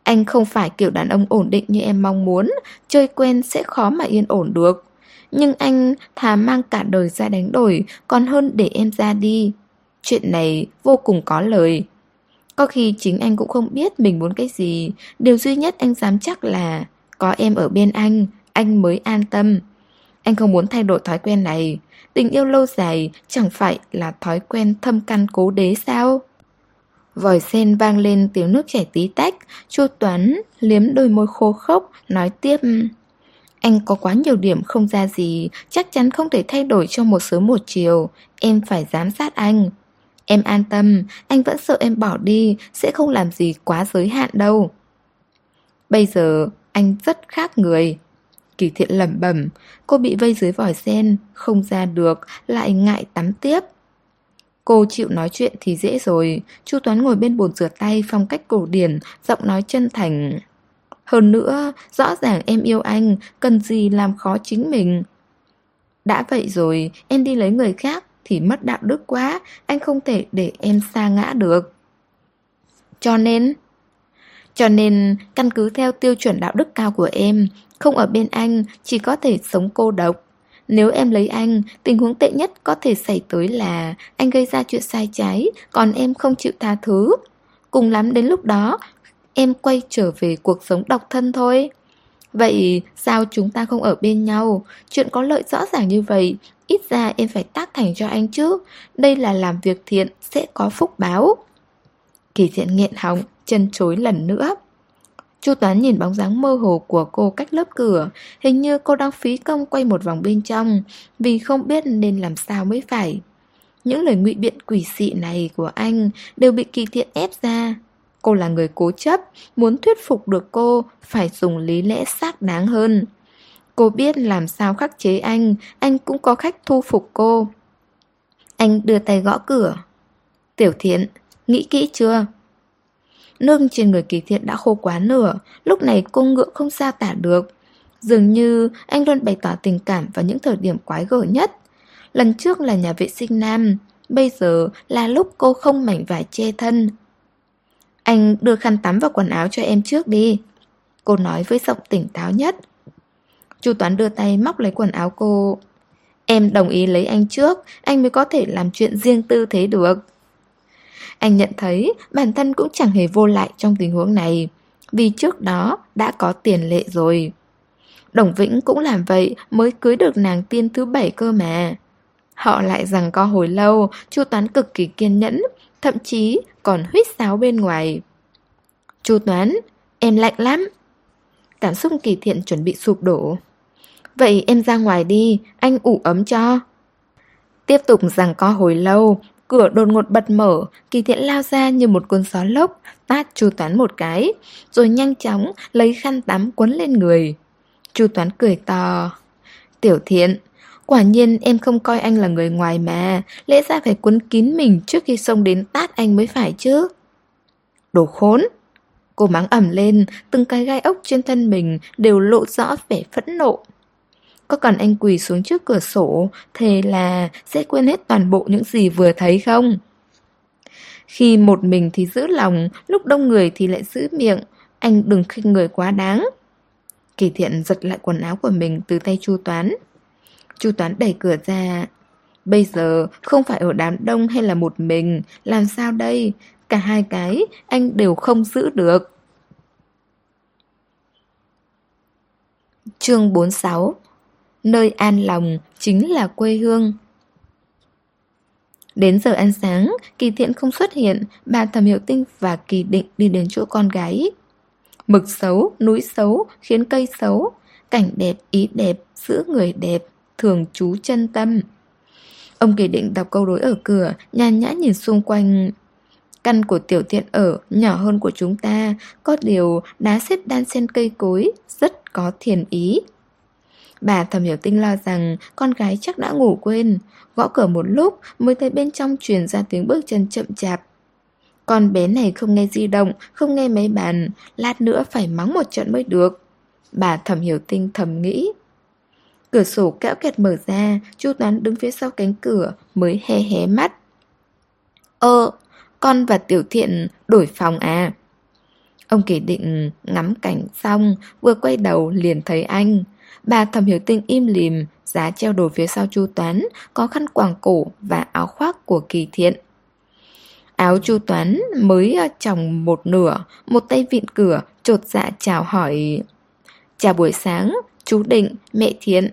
Anh không phải kiểu đàn ông ổn định như em mong muốn, chơi quen sẽ khó mà yên ổn được. Nhưng anh thà mang cả đời ra đánh đổi, còn hơn để em ra đi. Chuyện này vô cùng có lời. Có khi chính anh cũng không biết mình muốn cái gì. Điều duy nhất anh dám chắc là có em ở bên anh mới an tâm. Anh không muốn thay đổi thói quen này. Tình yêu lâu dài chẳng phải là thói quen thâm căn cố đế sao? Vòi sen vang lên tiếng nước chảy tí tách. Chu Toán liếm đôi môi khô khốc, nói tiếp: anh có quá nhiều điểm không ra gì, chắc chắn không thể thay đổi trong một sớm một chiều. Em phải giám sát anh. Em an tâm, anh vẫn sợ em bỏ đi, sẽ không làm gì quá giới hạn đâu. Bây giờ, anh rất khác người. Kỳ Thiện lẩm bẩm, cô bị vây dưới vòi sen, không ra được, lại ngại tắm tiếp. Cô chịu nói chuyện thì dễ rồi. Chu Toán ngồi bên bồn rửa tay phong cách cổ điển, giọng nói chân thành. Hơn nữa, rõ ràng em yêu anh, cần gì làm khó chính mình. Đã vậy rồi, em đi lấy người khác thì mất đạo đức quá, anh không thể để em sa ngã được. Cho nên, căn cứ theo tiêu chuẩn đạo đức cao của em, không ở bên anh, chỉ có thể sống cô độc. Nếu em lấy anh, tình huống tệ nhất có thể xảy tới là anh gây ra chuyện sai trái, còn em không chịu tha thứ. Cùng lắm đến lúc đó, em quay trở về cuộc sống độc thân thôi. Vậy sao chúng ta không ở bên nhau? Chuyện có lợi rõ ràng như vậy, ít ra em phải tác thành cho anh chứ. Đây là làm việc thiện, sẽ có phúc báo. Kỳ Thiện nghẹn họng, chân chối lần nữa. Chu Toán nhìn bóng dáng mơ hồ của cô cách lớp cửa. Hình như cô đang phí công quay một vòng bên trong, vì không biết nên làm sao mới phải. Những lời ngụy biện quỷ dị này của anh đều bị Kỳ Thiện ép ra. Cô là người cố chấp, muốn thuyết phục được cô phải dùng lý lẽ xác đáng hơn. Cô biết làm sao khắc chế anh cũng có cách thu phục cô. Anh đưa tay gõ cửa. Tiểu Thiện, nghĩ kỹ chưa? Nước trên người Kỳ Thiện đã khô quá nửa, lúc này cô ngượng không sao tả được. Dường như anh luôn bày tỏ tình cảm vào những thời điểm quái gở nhất. Lần trước là nhà vệ sinh nam, bây giờ là lúc cô không mảnh vải che thân. Anh đưa khăn tắm và quần áo cho em trước đi. Cô nói với giọng tỉnh táo nhất. Chu Toán đưa tay móc lấy quần áo cô. Em đồng ý lấy anh trước, anh mới có thể làm chuyện riêng tư thế được. Anh nhận thấy bản thân cũng chẳng hề vô lại trong tình huống này, vì trước đó đã có tiền lệ rồi. Đồng Vĩnh cũng làm vậy mới cưới được nàng tiên thứ 7 cơ mà. Họ lại giằng co hồi lâu, Chu Toán cực kỳ kiên nhẫn, thậm chí còn huýt sáo bên ngoài. Chu Toán, em lạnh lắm. Cảm xúc Kỳ Thiện chuẩn bị sụp đổ. Vậy em ra ngoài đi, anh ủ ấm cho. Tiếp tục giằng co hồi lâu, cửa đột ngột bật mở, Kỳ Thiện lao ra như một cơn gió lốc, tát Chu Toán một cái, rồi nhanh chóng lấy khăn tắm quấn lên người. Chu Toán cười to. Tiểu Thiện, quả nhiên em không coi anh là người ngoài mà, lẽ ra phải quấn kín mình trước khi xông đến tát anh mới phải chứ. Đồ khốn! Cô mắng ầm lên, từng cái gai ốc trên thân mình đều lộ rõ vẻ phẫn nộ. Có cần anh quỳ xuống trước cửa sổ, thề là sẽ quên hết toàn bộ những gì vừa thấy không? Khi một mình thì giữ lòng, lúc đông người thì lại giữ miệng, anh đừng khinh người quá đáng. Kỳ Thiện giật lại quần áo của mình từ tay Chu Toán. Chu Toán đẩy cửa ra. Bây giờ không phải ở đám đông hay là một mình, làm sao đây? Cả hai cái anh đều không giữ được. Chương 46. Nơi an lòng chính là quê hương. Đến giờ ăn sáng, Kỳ Thiện không xuất hiện, bà Thẩm Hiểu Tinh và Kỳ Định đi đến chỗ con gái. Mực xấu, núi xấu, khiến cây xấu. Cảnh đẹp, ý đẹp, giữ người đẹp, thường trú chân tâm. Ông Kỳ Định đọc câu đối ở cửa, nhàn nhã nhìn xung quanh. Căn của Tiểu Thiện ở nhỏ hơn của chúng ta, có điều đá xếp đan xen cây cối, rất có thiền ý. Bà Thẩm Hiểu Tinh lo rằng con gái chắc đã ngủ quên, gõ cửa một lúc mới thấy bên trong truyền ra tiếng bước chân chậm chạp. Con bé này không nghe di động, không nghe máy bàn, lát nữa phải mắng một trận mới được. Bà Thẩm Hiểu Tinh thầm nghĩ. Cửa sổ kẽo kẹt mở ra, Chu Toán đứng phía sau cánh cửa mới hé hé mắt. Con và Tiểu Thiện đổi phòng à? Ông Kỳ Định ngắm cảnh xong, vừa quay đầu liền thấy anh. Bà Thẩm Hiểu Tinh im lìm, giá treo đồ phía sau Chu Toán, có khăn quàng cổ và áo khoác của Kỳ Thiện. Áo Chu Toán mới tròng một nửa, một tay vịn cửa, chột dạ chào hỏi. Chào buổi sáng, chú Định, mẹ Thiện.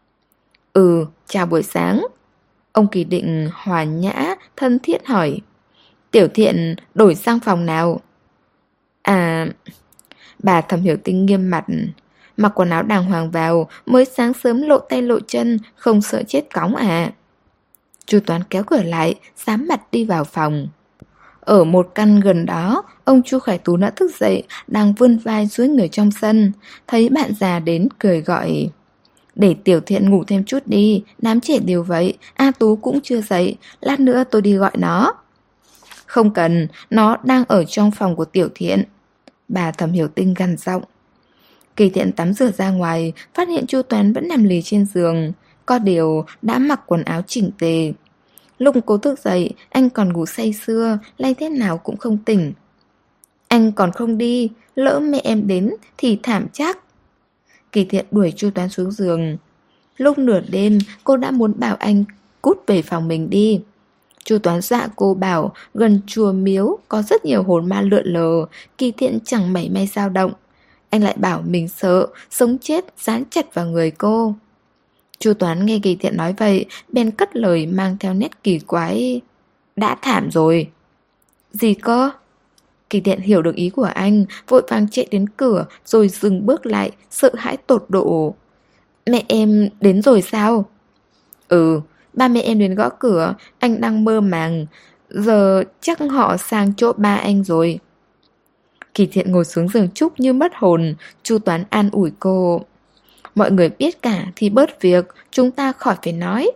Ừ, chào buổi sáng. Ông Kỳ Định hòa nhã, thân thiết hỏi. Tiểu Thiện đổi sang phòng nào? À, bà Thẩm Hiểu Tinh nghiêm mặt. Mặc quần áo đàng hoàng vào, mới sáng sớm lộ tay lộ chân, không sợ chết cóng à? Chu Toán kéo cửa lại, sám mặt đi vào phòng. Ở một căn gần đó, ông Chu Khải Tú đã thức dậy, đang vươn vai duỗi người trong sân. Thấy bạn già đến cười gọi. Để Tiểu Thiện ngủ thêm chút đi, đám trẻ đều vậy, A Tú cũng chưa dậy, lát nữa tôi đi gọi nó. Không cần, nó đang ở trong phòng của Tiểu Thiện. Bà Thẩm Hiểu Tinh gằn giọng. Kỳ Thiện tắm rửa ra ngoài, phát hiện Chu Toán vẫn nằm lì trên giường. Có điều đã mặc quần áo chỉnh tề. Lúc cô thức dậy, anh còn ngủ say sưa, lay thế nào cũng không tỉnh. Anh còn không đi, lỡ mẹ em đến thì thảm chắc. Kỳ Thiện đuổi Chu Toán xuống giường. Lúc nửa đêm, cô đã muốn bảo anh cút về phòng mình đi. Chu Toán dọa cô bảo gần chùa miếu có rất nhiều hồn ma lượn lờ, Kỳ Thiện chẳng mảy may dao động. Anh lại bảo mình sợ, sống chết dán chặt vào người cô. Chu Toán nghe Kỳ Thiện nói vậy, bèn cất lời mang theo nét kỳ quái. Đã thảm rồi. Gì cơ? Kỳ Thiện hiểu được ý của anh, vội vàng chạy đến cửa rồi dừng bước lại, sợ hãi tột độ. Mẹ em đến rồi sao? Ừ, ba mẹ em đến gõ cửa, anh đang mơ màng. Giờ chắc họ sang chỗ ba anh rồi. Kỳ Thiện ngồi xuống giường trúc như mất hồn. Chu Toán an ủi cô. Mọi người biết cả thì bớt việc, chúng ta khỏi phải nói.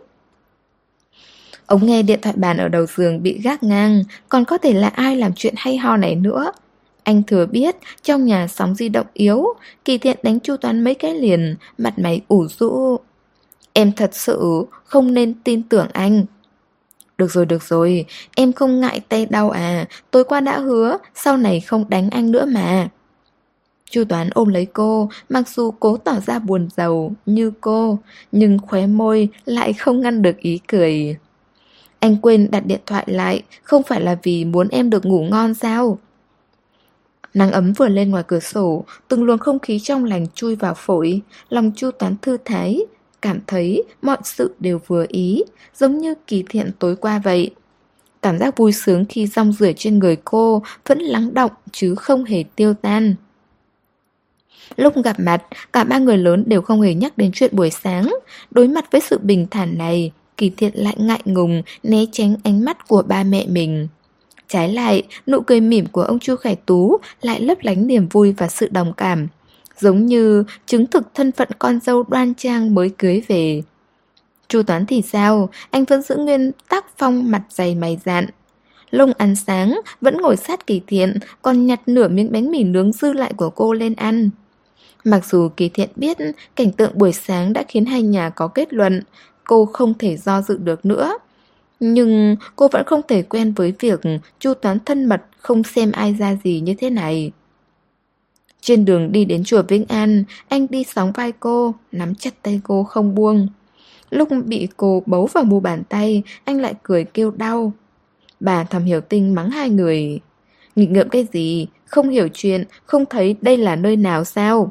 Ống nghe điện thoại bàn ở đầu giường bị gác ngang, còn có thể là ai làm chuyện hay ho này nữa. Anh thừa biết trong nhà sóng di động yếu, Kỳ Thiện đánh Chu Toán mấy cái liền, mặt mày ủ rũ. Em thật sự không nên tin tưởng anh. Được rồi, em không ngại tay đau à, tối qua đã hứa, sau này không đánh anh nữa mà. Chu Toán ôm lấy cô, mặc dù cố tỏ ra buồn rầu như cô, nhưng khóe môi lại không ngăn được ý cười. Anh quên đặt điện thoại lại, không phải là vì muốn em được ngủ ngon sao? Nắng ấm vừa lên ngoài cửa sổ, từng luồng không khí trong lành chui vào phổi, lòng Chu Toán thư thái, cảm thấy mọi sự đều vừa ý, giống như Kỳ Thiện tối qua vậy. Cảm giác vui sướng khi rong rủi trên người cô vẫn lắng đọng chứ không hề tiêu tan. Lúc gặp mặt, cả ba người lớn đều không hề nhắc đến chuyện buổi sáng. Đối mặt với sự bình thản này, Kỳ Thiện lại ngại ngùng né tránh ánh mắt của ba mẹ mình. Trái lại, nụ cười mỉm của ông Chu Khải Tú lại lấp lánh niềm vui và sự đồng cảm, giống như chứng thực thân phận con dâu đoan trang mới cưới về. Chu Toán thì sao, anh vẫn giữ nguyên tác phong mặt dày mày dạn. Lông ăn sáng, vẫn ngồi sát Kỳ Thiện, còn nhặt nửa miếng bánh mì nướng dư lại của cô lên ăn. Mặc dù Kỳ Thiện biết cảnh tượng buổi sáng đã khiến hai nhà có kết luận, cô không thể do dự được nữa. Nhưng cô vẫn không thể quen với việc Chu Toán thân mật không xem ai ra gì như thế này. Trên đường đi đến chùa Vĩnh An, anh đi sóng vai cô, nắm chặt tay cô không buông. Lúc bị cô bấu vào mu bàn tay, anh lại cười kêu đau. Bà Thẩm Hiểu Tinh mắng hai người. Nghịch ngợm cái gì, không hiểu chuyện, không thấy đây là nơi nào sao?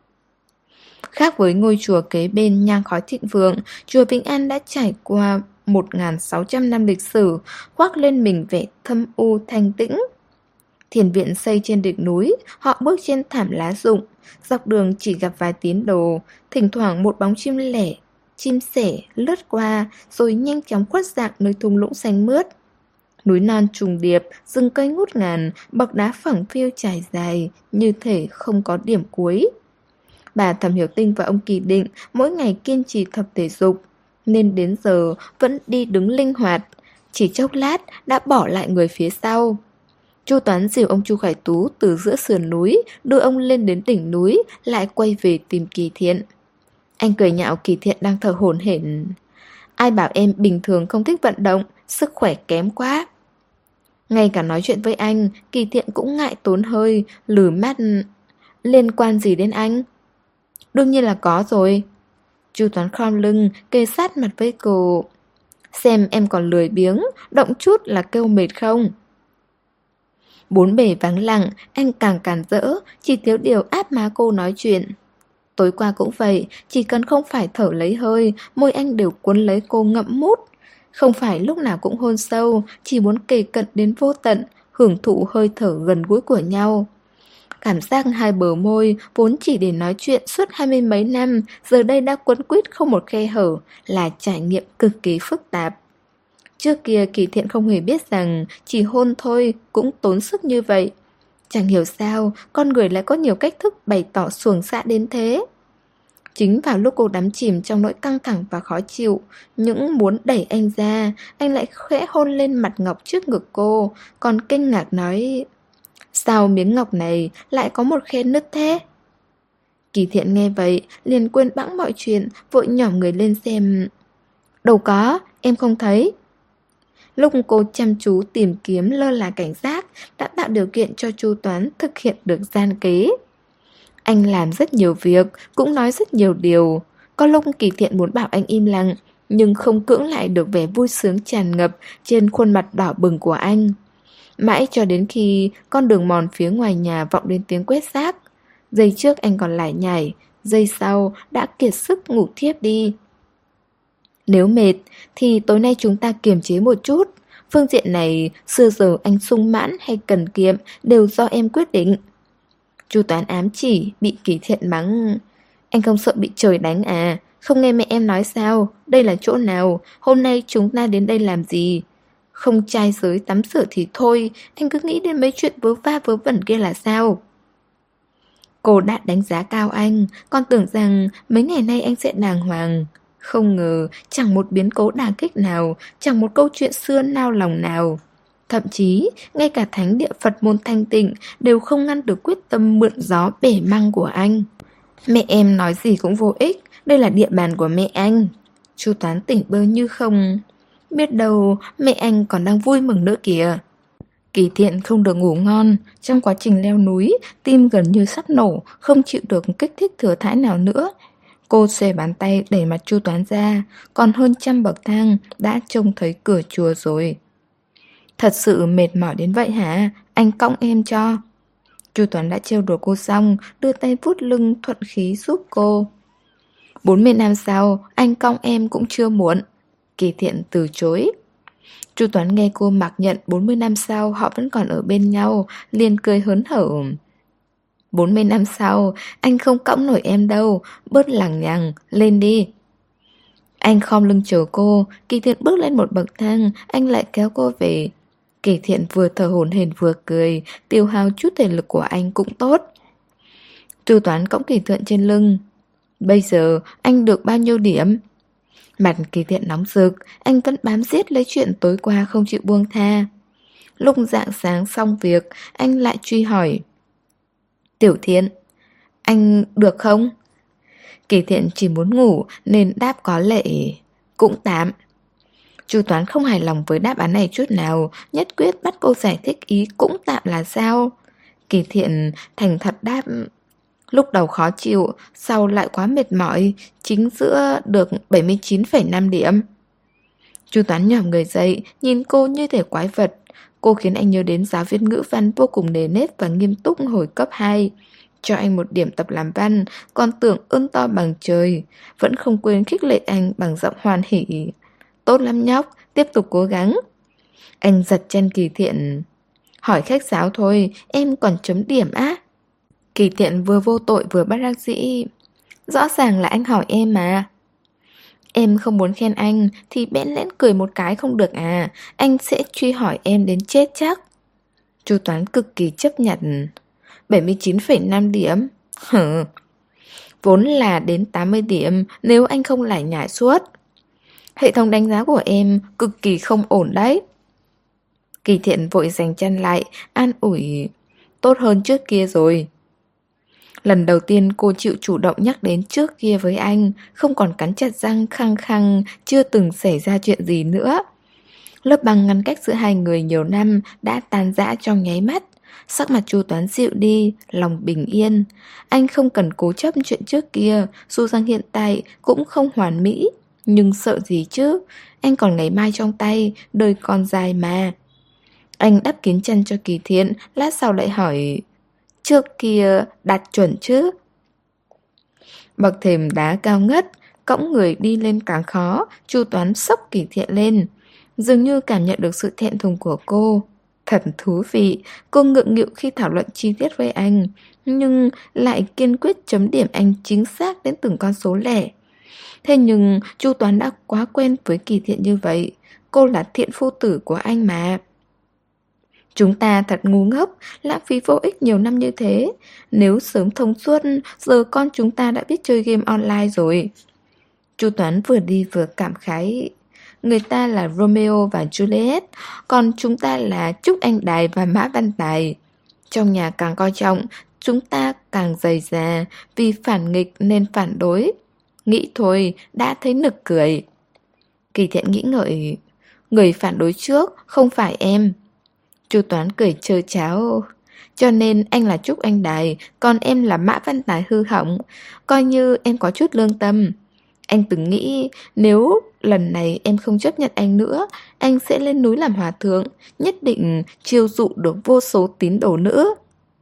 Khác với ngôi chùa kế bên nhang khói thịnh vượng, chùa Vĩnh An đã trải qua 1.600 năm lịch sử, khoác lên mình vẻ thâm u thanh tĩnh. Thiền viện xây trên đỉnh núi, họ bước trên thảm lá rụng, dọc đường chỉ gặp vài tín đồ, thỉnh thoảng một bóng chim lẻ, chim sẻ lướt qua rồi nhanh chóng khuất dạng nơi thung lũng xanh mướt. Núi non trùng điệp, rừng cây ngút ngàn, bậc đá phẳng phiu trải dài, như thể không có điểm cuối. Bà Thẩm Hiểu Tinh và ông Kỳ Định mỗi ngày kiên trì tập thể dục, nên đến giờ vẫn đi đứng linh hoạt, chỉ chốc lát đã bỏ lại người phía sau. Chu Toán dìu ông Chu Khải Tú từ giữa sườn núi, đưa ông lên đến đỉnh núi, lại quay về tìm Kỳ Thiện. Anh cười nhạo Kỳ Thiện đang thở hổn hển. Ai bảo em bình thường không thích vận động, sức khỏe kém quá. Ngay cả nói chuyện với anh, Kỳ Thiện cũng ngại tốn hơi, lử mắt. Liên quan gì đến anh? Đương nhiên là có rồi. Chu Toán khom lưng, kề sát mặt với cô. Xem em còn lười biếng, động chút là kêu mệt không? Bốn bề vắng lặng, anh càng cản rỡ, chỉ thiếu điều áp má cô nói chuyện. Tối qua cũng vậy, chỉ cần không phải thở lấy hơi, môi anh đều cuốn lấy cô ngậm mút. Không phải lúc nào cũng hôn sâu, chỉ muốn kề cận đến vô tận, hưởng thụ hơi thở gần gũi của nhau. Cảm giác hai bờ môi vốn chỉ để nói chuyện suốt 20 mấy năm, giờ đây đã quấn quýt không một khe hở, là trải nghiệm cực kỳ phức tạp. Trước kia Kỳ Thiện không hề biết rằng chỉ hôn thôi cũng tốn sức như vậy. Chẳng hiểu sao con người lại có nhiều cách thức bày tỏ xuồng xã đến thế. Chính vào lúc cô đắm chìm trong nỗi căng thẳng và khó chịu, những muốn đẩy anh ra, anh lại khẽ hôn lên mặt ngọc trước ngực cô, còn kinh ngạc nói: sao miếng ngọc này lại có một khe nứt thế? Kỳ Thiện nghe vậy, liền quên bẵng mọi chuyện, vội nhỏm người lên xem. Đâu có, em không thấy. Lúc cô chăm chú tìm kiếm lơ là cảnh giác, đã tạo điều kiện cho Chu Toán thực hiện được gian kế. Anh làm rất nhiều việc, cũng nói rất nhiều điều. Có lúc Kỳ Thiện muốn bảo anh im lặng, nhưng không cưỡng lại được vẻ vui sướng tràn ngập trên khuôn mặt đỏ bừng của anh. Mãi cho đến khi con đường mòn phía ngoài nhà vọng đến tiếng quét rác. Giây trước anh còn lải nhải, giây sau đã kiệt sức ngủ thiếp đi. Nếu mệt thì tối nay chúng ta kiềm chế một chút. Phương diện này xưa giờ anh sung mãn hay cần kiệm đều do em quyết định. Chu Toán ám chỉ, bị Kỳ Thiện mắng. Anh không sợ bị trời đánh à? Không nghe mẹ em nói sao? Đây là chỗ nào? Hôm nay chúng ta đến đây làm gì? Không trai giới tắm rửa thì thôi, anh cứ nghĩ đến mấy chuyện vớ va vớ vẩn kia là sao? Cô đã đánh giá cao anh, còn tưởng rằng mấy ngày nay anh sẽ đàng hoàng. Không ngờ chẳng một biến cố đả kích nào, chẳng một câu chuyện xưa nao lòng nào. Thậm chí, ngay cả thánh địa Phật môn thanh tịnh đều không ngăn được quyết tâm mượn gió bể măng của anh. Mẹ em nói gì cũng vô ích, đây là địa bàn của mẹ anh. Chu Toán tỉnh bơ như không. Biết đâu mẹ anh còn đang vui mừng nữa kìa. Kỳ Thiện không được ngủ ngon. Trong quá trình leo núi, tim gần như sắp nổ, không chịu được kích thích thừa thãi nào nữa. Cô xòe bàn tay đẩy mặt Chu Toán ra. Còn hơn 100 bậc thang đã trông thấy cửa chùa rồi. Thật sự mệt mỏi đến vậy hả? Anh cõng em cho. Chu Toán đã trêu đùa cô xong, đưa tay vuốt lưng thuận khí giúp cô. 40 năm sau, anh cõng em cũng chưa muộn. Kỳ Thiện từ chối. Chu Toán nghe cô mặc nhận 40 năm sau họ vẫn còn ở bên nhau, liền cười hớn hở. 40 năm sau, anh không cõng nổi em đâu, bớt lằng nhằng, lên đi. Anh khom lưng chờ cô, Kỳ Thiện bước lên một bậc thang, anh lại kéo cô về. Kỳ Thiện vừa thở hổn hển vừa cười, tiêu hao chút thể lực của anh cũng tốt. Chu Toán cõng Kỳ Thiện trên lưng. Bây giờ anh được bao nhiêu điểm? Mặt Kỳ Thiện nóng rực, anh vẫn bám giết lấy chuyện tối qua không chịu buông tha. Lúc rạng sáng xong việc, anh lại truy hỏi. Tiểu Thiện, anh được không? Kỳ Thiện chỉ muốn ngủ nên đáp có lệ. Cũng tạm. Chu Toán không hài lòng với đáp án này chút nào, nhất quyết bắt cô giải thích ý cũng tạm là sao. Kỳ Thiện thành thật đáp. Lúc đầu khó chịu, sau lại quá mệt mỏi, chính giữa được 79,5 điểm. Chu Toán nhòm người dậy, nhìn cô như thể quái vật. Cô khiến anh nhớ đến giáo viên ngữ văn vô cùng nề nếp và nghiêm túc hồi cấp 2. Cho anh một điểm tập làm văn, còn tưởng ơn to bằng trời. Vẫn không quên khích lệ anh bằng giọng hoan hỉ. Tốt lắm nhóc, tiếp tục cố gắng. Anh giật chân Kỳ Thiện. Hỏi khách sáo thôi, em còn chấm điểm á? Kỳ Thiện vừa vô tội vừa bất đắc dĩ. Rõ ràng là anh hỏi em mà. Em không muốn khen anh thì bẽn lẽn cười một cái không được à? Anh sẽ truy hỏi em đến chết chắc. Chu Toán cực kỳ chấp nhận. 79,5 điểm. Hừ. Vốn là đến 80 điểm nếu anh không lải nhải suốt. Hệ thống đánh giá của em cực kỳ không ổn đấy. Kỳ Thiện vội giành chân lại, an ủi. Tốt hơn trước kia rồi. Lần đầu tiên cô chịu chủ động nhắc đến trước kia với anh, không còn cắn chặt răng khăng khăng, chưa từng xảy ra chuyện gì nữa. Lớp băng ngăn cách giữa hai người nhiều năm đã tan rã trong nháy mắt. Sắc mặt Chu Toán dịu đi, lòng bình yên. Anh không cần cố chấp chuyện trước kia, dù rằng hiện tại cũng không hoàn mỹ. Nhưng sợ gì chứ, anh còn ngày mai trong tay, đời còn dài mà. Anh đắp kín chân cho Kỳ Thiện, lát sau lại hỏi: trước kia đạt chuẩn chứ? Bậc thềm đá cao ngất, cõng người đi lên càng khó. Chu Toán xốc Kỳ Thiện lên, dường như cảm nhận được sự thẹn thùng của cô. Thật thú vị, cô ngượng nghịu khi thảo luận chi tiết với anh, nhưng lại kiên quyết chấm điểm anh chính xác đến từng con số lẻ. Thế nhưng Chu Toán đã quá quen với Kỳ Thiện như vậy. Cô là thiện phu tử của anh mà. Chúng ta thật ngu ngốc, lãng phí vô ích nhiều năm như thế. Nếu sớm thông suốt, giờ con chúng ta đã biết chơi game online rồi. Chu Toán vừa đi vừa cảm khái. Người ta là Romeo và Juliet, còn chúng ta là Trúc Anh Đài và Mã Văn Tài. Trong nhà càng coi trọng, chúng ta càng dày dà, vì phản nghịch nên phản đối. Nghĩ thôi, đã thấy nực cười. Kỳ Thiện nghĩ ngợi, người phản đối trước, không phải em. Chu Toán cười trơ cháo. Cho nên anh là Trúc Anh Đài, còn em là Mã Văn Tài hư hỏng. Coi như em có chút lương tâm. Anh từng nghĩ nếu lần này em không chấp nhận anh nữa, anh sẽ lên núi làm hòa thượng, nhất định chiêu dụ được vô số tín đồ nữa.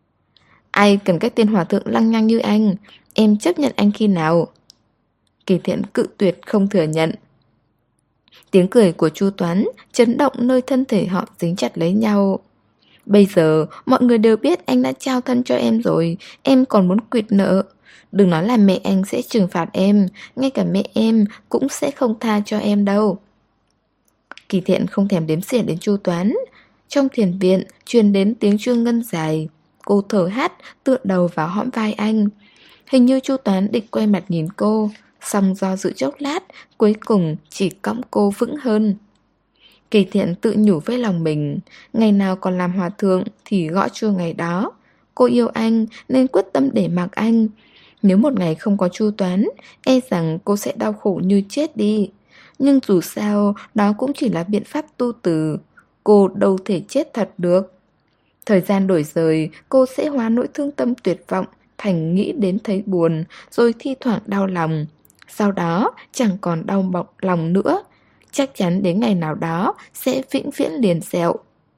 Ai cần cái tên hòa thượng lăng nhăng như anh, em chấp nhận anh khi nào? Kỳ Thiện cự tuyệt không thừa nhận. Tiếng cười của Chu Toán chấn động nơi thân thể họ dính chặt lấy nhau. Bây giờ mọi người đều biết anh đã trao thân cho em rồi, em còn muốn quỵt nợ. Đừng nói là mẹ anh sẽ trừng phạt em, ngay cả mẹ em cũng sẽ không tha cho em đâu. Kỳ Thiện không thèm đếm xỉa đến Chu Toán. Trong thiền viện truyền đến tiếng chuông ngân dài. Cô thở hắt tựa đầu vào hõm vai anh. Hình như Chu Toán định quay mặt nhìn cô, song do dự chốc lát, cuối cùng chỉ cõng cô vững hơn. Kỳ Thiện tự nhủ với lòng mình, ngày nào còn làm hòa thượng thì gõ chuông ngày đó. Cô yêu anh nên quyết tâm để mặc anh. Nếu một ngày không có Chu Toán, e rằng cô sẽ đau khổ như chết đi. Nhưng dù sao, đó cũng chỉ là biện pháp tu từ. Cô đâu thể chết thật được. Thời gian đổi rời, cô sẽ hóa nỗi thương tâm tuyệt vọng thành nghĩ đến thấy buồn, rồi thi thoảng đau lòng. Sau đó chẳng còn đau bọc lòng nữa. Chắc chắn đến ngày nào đó sẽ vĩnh viễn liền dẹo.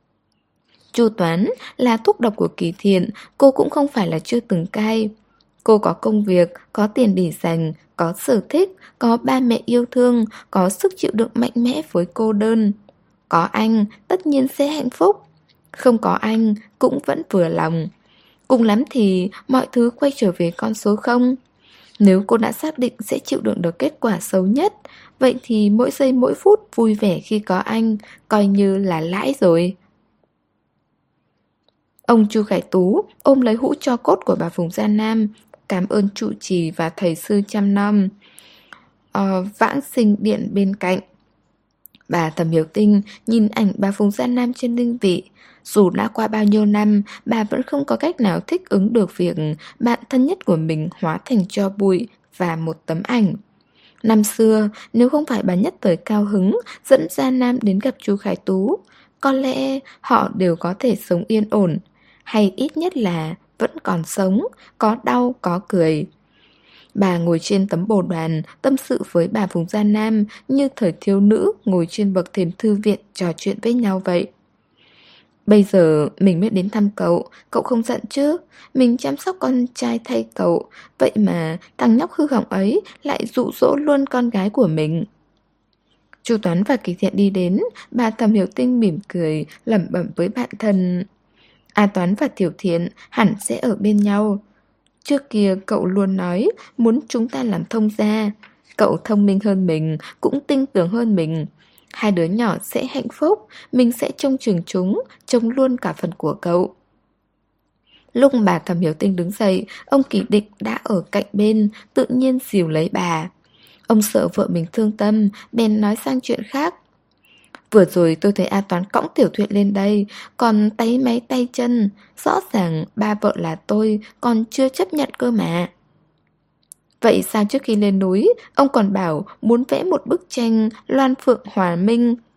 Chu Toán là thuốc độc của Kỳ Thiện, cô cũng không phải là chưa từng cai. Cô có công việc, có tiền để dành, có sở thích, có ba mẹ yêu thương, có sức chịu đựng mạnh mẽ với cô đơn. Có anh, tất nhiên sẽ hạnh phúc. Không có anh, cũng vẫn vừa lòng. Cùng lắm thì mọi thứ quay trở về con số 0. Nếu cô đã xác định sẽ chịu đựng được kết quả xấu nhất, vậy thì mỗi giây mỗi phút vui vẻ khi có anh, coi như là lãi rồi. Ông Chu Khải Tú ôm lấy hũ tro cốt của bà Phùng Gia Nam, cảm ơn trụ trì và thầy sư chăm nom. Vãng sinh điện bên cạnh. Bà Thẩm Hiểu Tinh nhìn ảnh bà Phùng Gia Nam trên linh vị. Dù đã qua bao nhiêu năm, bà vẫn không có cách nào thích ứng được việc bạn thân nhất của mình hóa thành tro bụi và một tấm ảnh. Năm xưa, nếu không phải bà nhất thời cao hứng dẫn Gia Nam đến gặp chú Khải Tú, có lẽ họ đều có thể sống yên ổn, hay ít nhất là vẫn còn sống, có đau có cười. Bà ngồi trên tấm bồ đoàn tâm sự với bà Phùng Gia Nam như thời thiếu nữ ngồi trên bậc thềm thư viện trò chuyện với nhau vậy. Bây giờ mình mới đến thăm cậu, cậu không giận chứ? Mình chăm sóc con trai thay cậu, vậy mà thằng nhóc hư hỏng ấy lại dụ dỗ luôn con gái của mình. Chu Toán và Kỳ Thiện đi đến, bà Thẩm Hiểu Tinh mỉm cười, lẩm bẩm với bạn thân. A Toán và Tiểu Thiện hẳn sẽ ở bên nhau. Trước kia cậu luôn nói muốn chúng ta làm thông gia. Cậu thông minh hơn mình, cũng tinh tường hơn mình. Hai đứa nhỏ sẽ hạnh phúc, mình sẽ trông chừng chúng, trông luôn cả phần của cậu. Lúc bà Thẩm Hiểu Tinh đứng dậy, ông Kỳ Địch đã ở cạnh bên, tự nhiên dìu lấy bà. Ông sợ vợ mình thương tâm, bèn nói sang chuyện khác. Vừa rồi tôi thấy A Toán cõng Tiểu Thuyện lên đây, còn táy máy tay chân. Rõ ràng ba vợ là tôi, còn chưa chấp nhận cơ mà. Vậy sao trước khi lên núi, ông còn bảo muốn vẽ một bức tranh Loan Phượng Hòa Minh,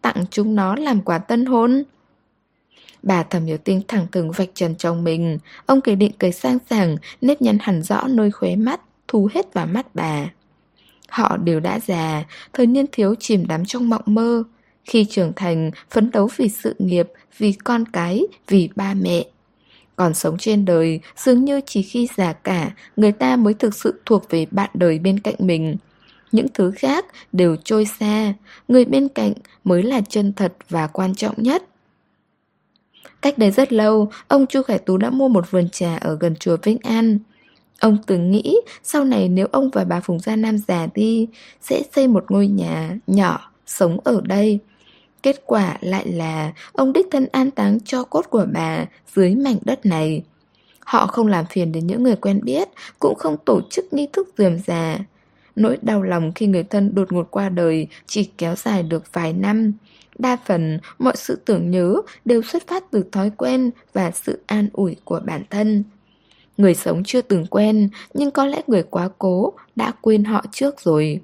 tặng chúng nó làm quà tân hôn. Bà Thẩm Hiểu Tinh thẳng thừng vạch trần chồng mình. Ông kể định cười sang sảng, nếp nhăn hẳn rõ nơi khóe mắt, thu hết vào mắt bà. Họ đều đã già, thời niên thiếu chìm đắm trong mộng mơ. Khi trưởng thành, phấn đấu vì sự nghiệp, vì con cái, vì ba mẹ. Còn sống trên đời, dường như chỉ khi già cả, người ta mới thực sự thuộc về bạn đời bên cạnh mình. Những thứ khác đều trôi xa, người bên cạnh mới là chân thật và quan trọng nhất. Cách đây rất lâu, ông Chu Khải Tú đã mua một vườn trà ở gần chùa Vĩnh An. Ông từng nghĩ sau này nếu ông và bà Phùng Gia Nam già đi, sẽ xây một ngôi nhà nhỏ, sống ở đây. Kết quả lại là ông đích thân an táng tro cốt của bà dưới mảnh đất này. Họ không làm phiền đến những người quen biết, cũng không tổ chức nghi thức rườm rà. Nỗi đau lòng khi người thân đột ngột qua đời chỉ kéo dài được vài năm. Đa phần, mọi sự tưởng nhớ đều xuất phát từ thói quen và sự an ủi của bản thân. Người sống chưa từng quen, nhưng có lẽ người quá cố đã quên họ trước rồi.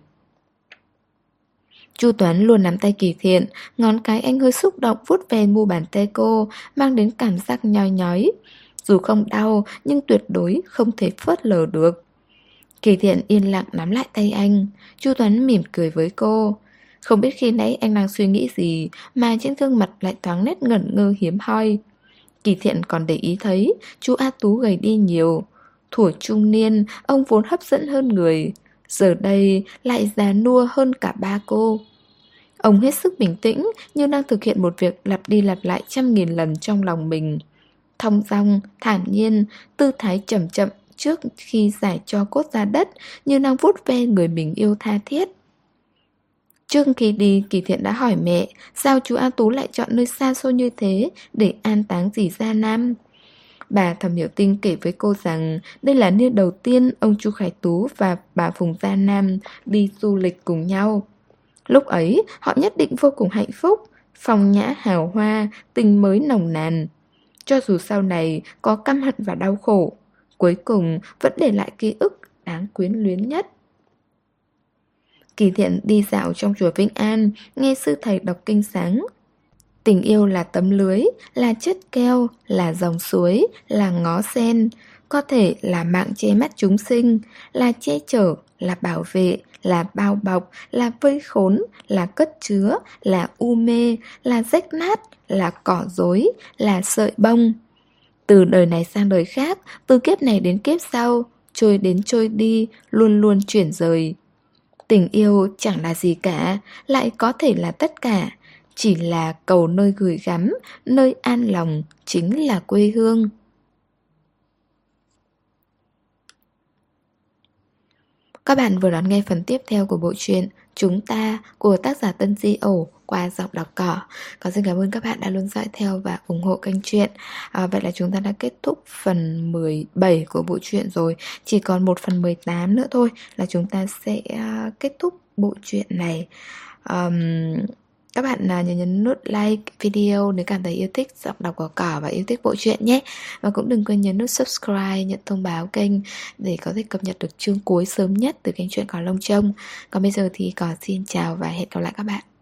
Chu Tuấn luôn nắm tay Kỳ Thiện, ngón cái anh hơi xúc động vuốt về mu bàn tay cô, mang đến cảm giác nhói nhói. Dù không đau, nhưng tuyệt đối không thể phớt lờ được. Kỳ Thiện yên lặng nắm lại tay anh. Chu Tuấn mỉm cười với cô. Không biết khi nãy anh đang suy nghĩ gì mà trên gương mặt lại thoáng nét ngẩn ngơ hiếm hoi. Kỳ Thiện còn để ý thấy chú A Tú gầy đi nhiều. Thuở trung niên, ông vốn hấp dẫn hơn người, giờ đây lại già nua hơn cả ba cô. Ông hết sức bình tĩnh, như đang thực hiện một việc lặp đi lặp lại 100.000 lần trong lòng mình. Thong dong, thản nhiên, tư thái chậm chậm trước khi giải cho cốt ra đất, như đang vuốt ve người mình yêu tha thiết. Trước khi đi, Kỳ Thiện đã hỏi mẹ sao chú A Tú lại chọn nơi xa xôi như thế để an táng dì Gia Nam. Bà Thẩm Hiểu Tinh kể với cô rằng đây là niên đầu tiên ông Chu Khải Tú và bà Phùng Gia Nam đi du lịch cùng nhau. Lúc ấy, họ nhất định vô cùng hạnh phúc, phong nhã hào hoa, tình mới nồng nàn. Cho dù sau này có căm hận và đau khổ, cuối cùng vẫn để lại ký ức đáng quyến luyến nhất. Kỳ Thiện đi dạo trong chùa Vĩnh An, nghe sư thầy đọc kinh sáng. Tình yêu là tấm lưới, là chất keo, là dòng suối, là ngó sen. Có thể là mạng che mắt chúng sinh, là che chở, là bảo vệ, là bao bọc, là vây khốn, là cất chứa, là u mê, là rách nát, là cỏ rối, là sợi bông. Từ đời này sang đời khác, từ kiếp này đến kiếp sau, trôi đến trôi đi, luôn luôn chuyển rời. Tình yêu chẳng là gì cả, lại có thể là tất cả. Chỉ là cầu nơi gửi gắm, nơi an lòng chính là quê hương. Các bạn vừa đón nghe phần tiếp theo của bộ truyện Chúng Ta của tác giả Tân Di Ổ qua giọng đọc cỏ. Còn xin cảm ơn các bạn đã luôn dõi theo và ủng hộ kênh truyện. Vậy là chúng ta đã kết thúc phần 17 của bộ truyện rồi. Chỉ còn một phần 18 nữa thôi là chúng ta sẽ kết thúc bộ truyện này. Các bạn nhớ nhấn nút like video nếu cảm thấy yêu thích giọng đọc của cỏ và yêu thích bộ truyện nhé. Và cũng đừng quên nhấn nút subscribe, nhận thông báo kênh để có thể cập nhật được chương cuối sớm nhất từ kênh truyện Cỏ Lông Trông. Còn bây giờ thì Cỏ xin chào và hẹn gặp lại các bạn.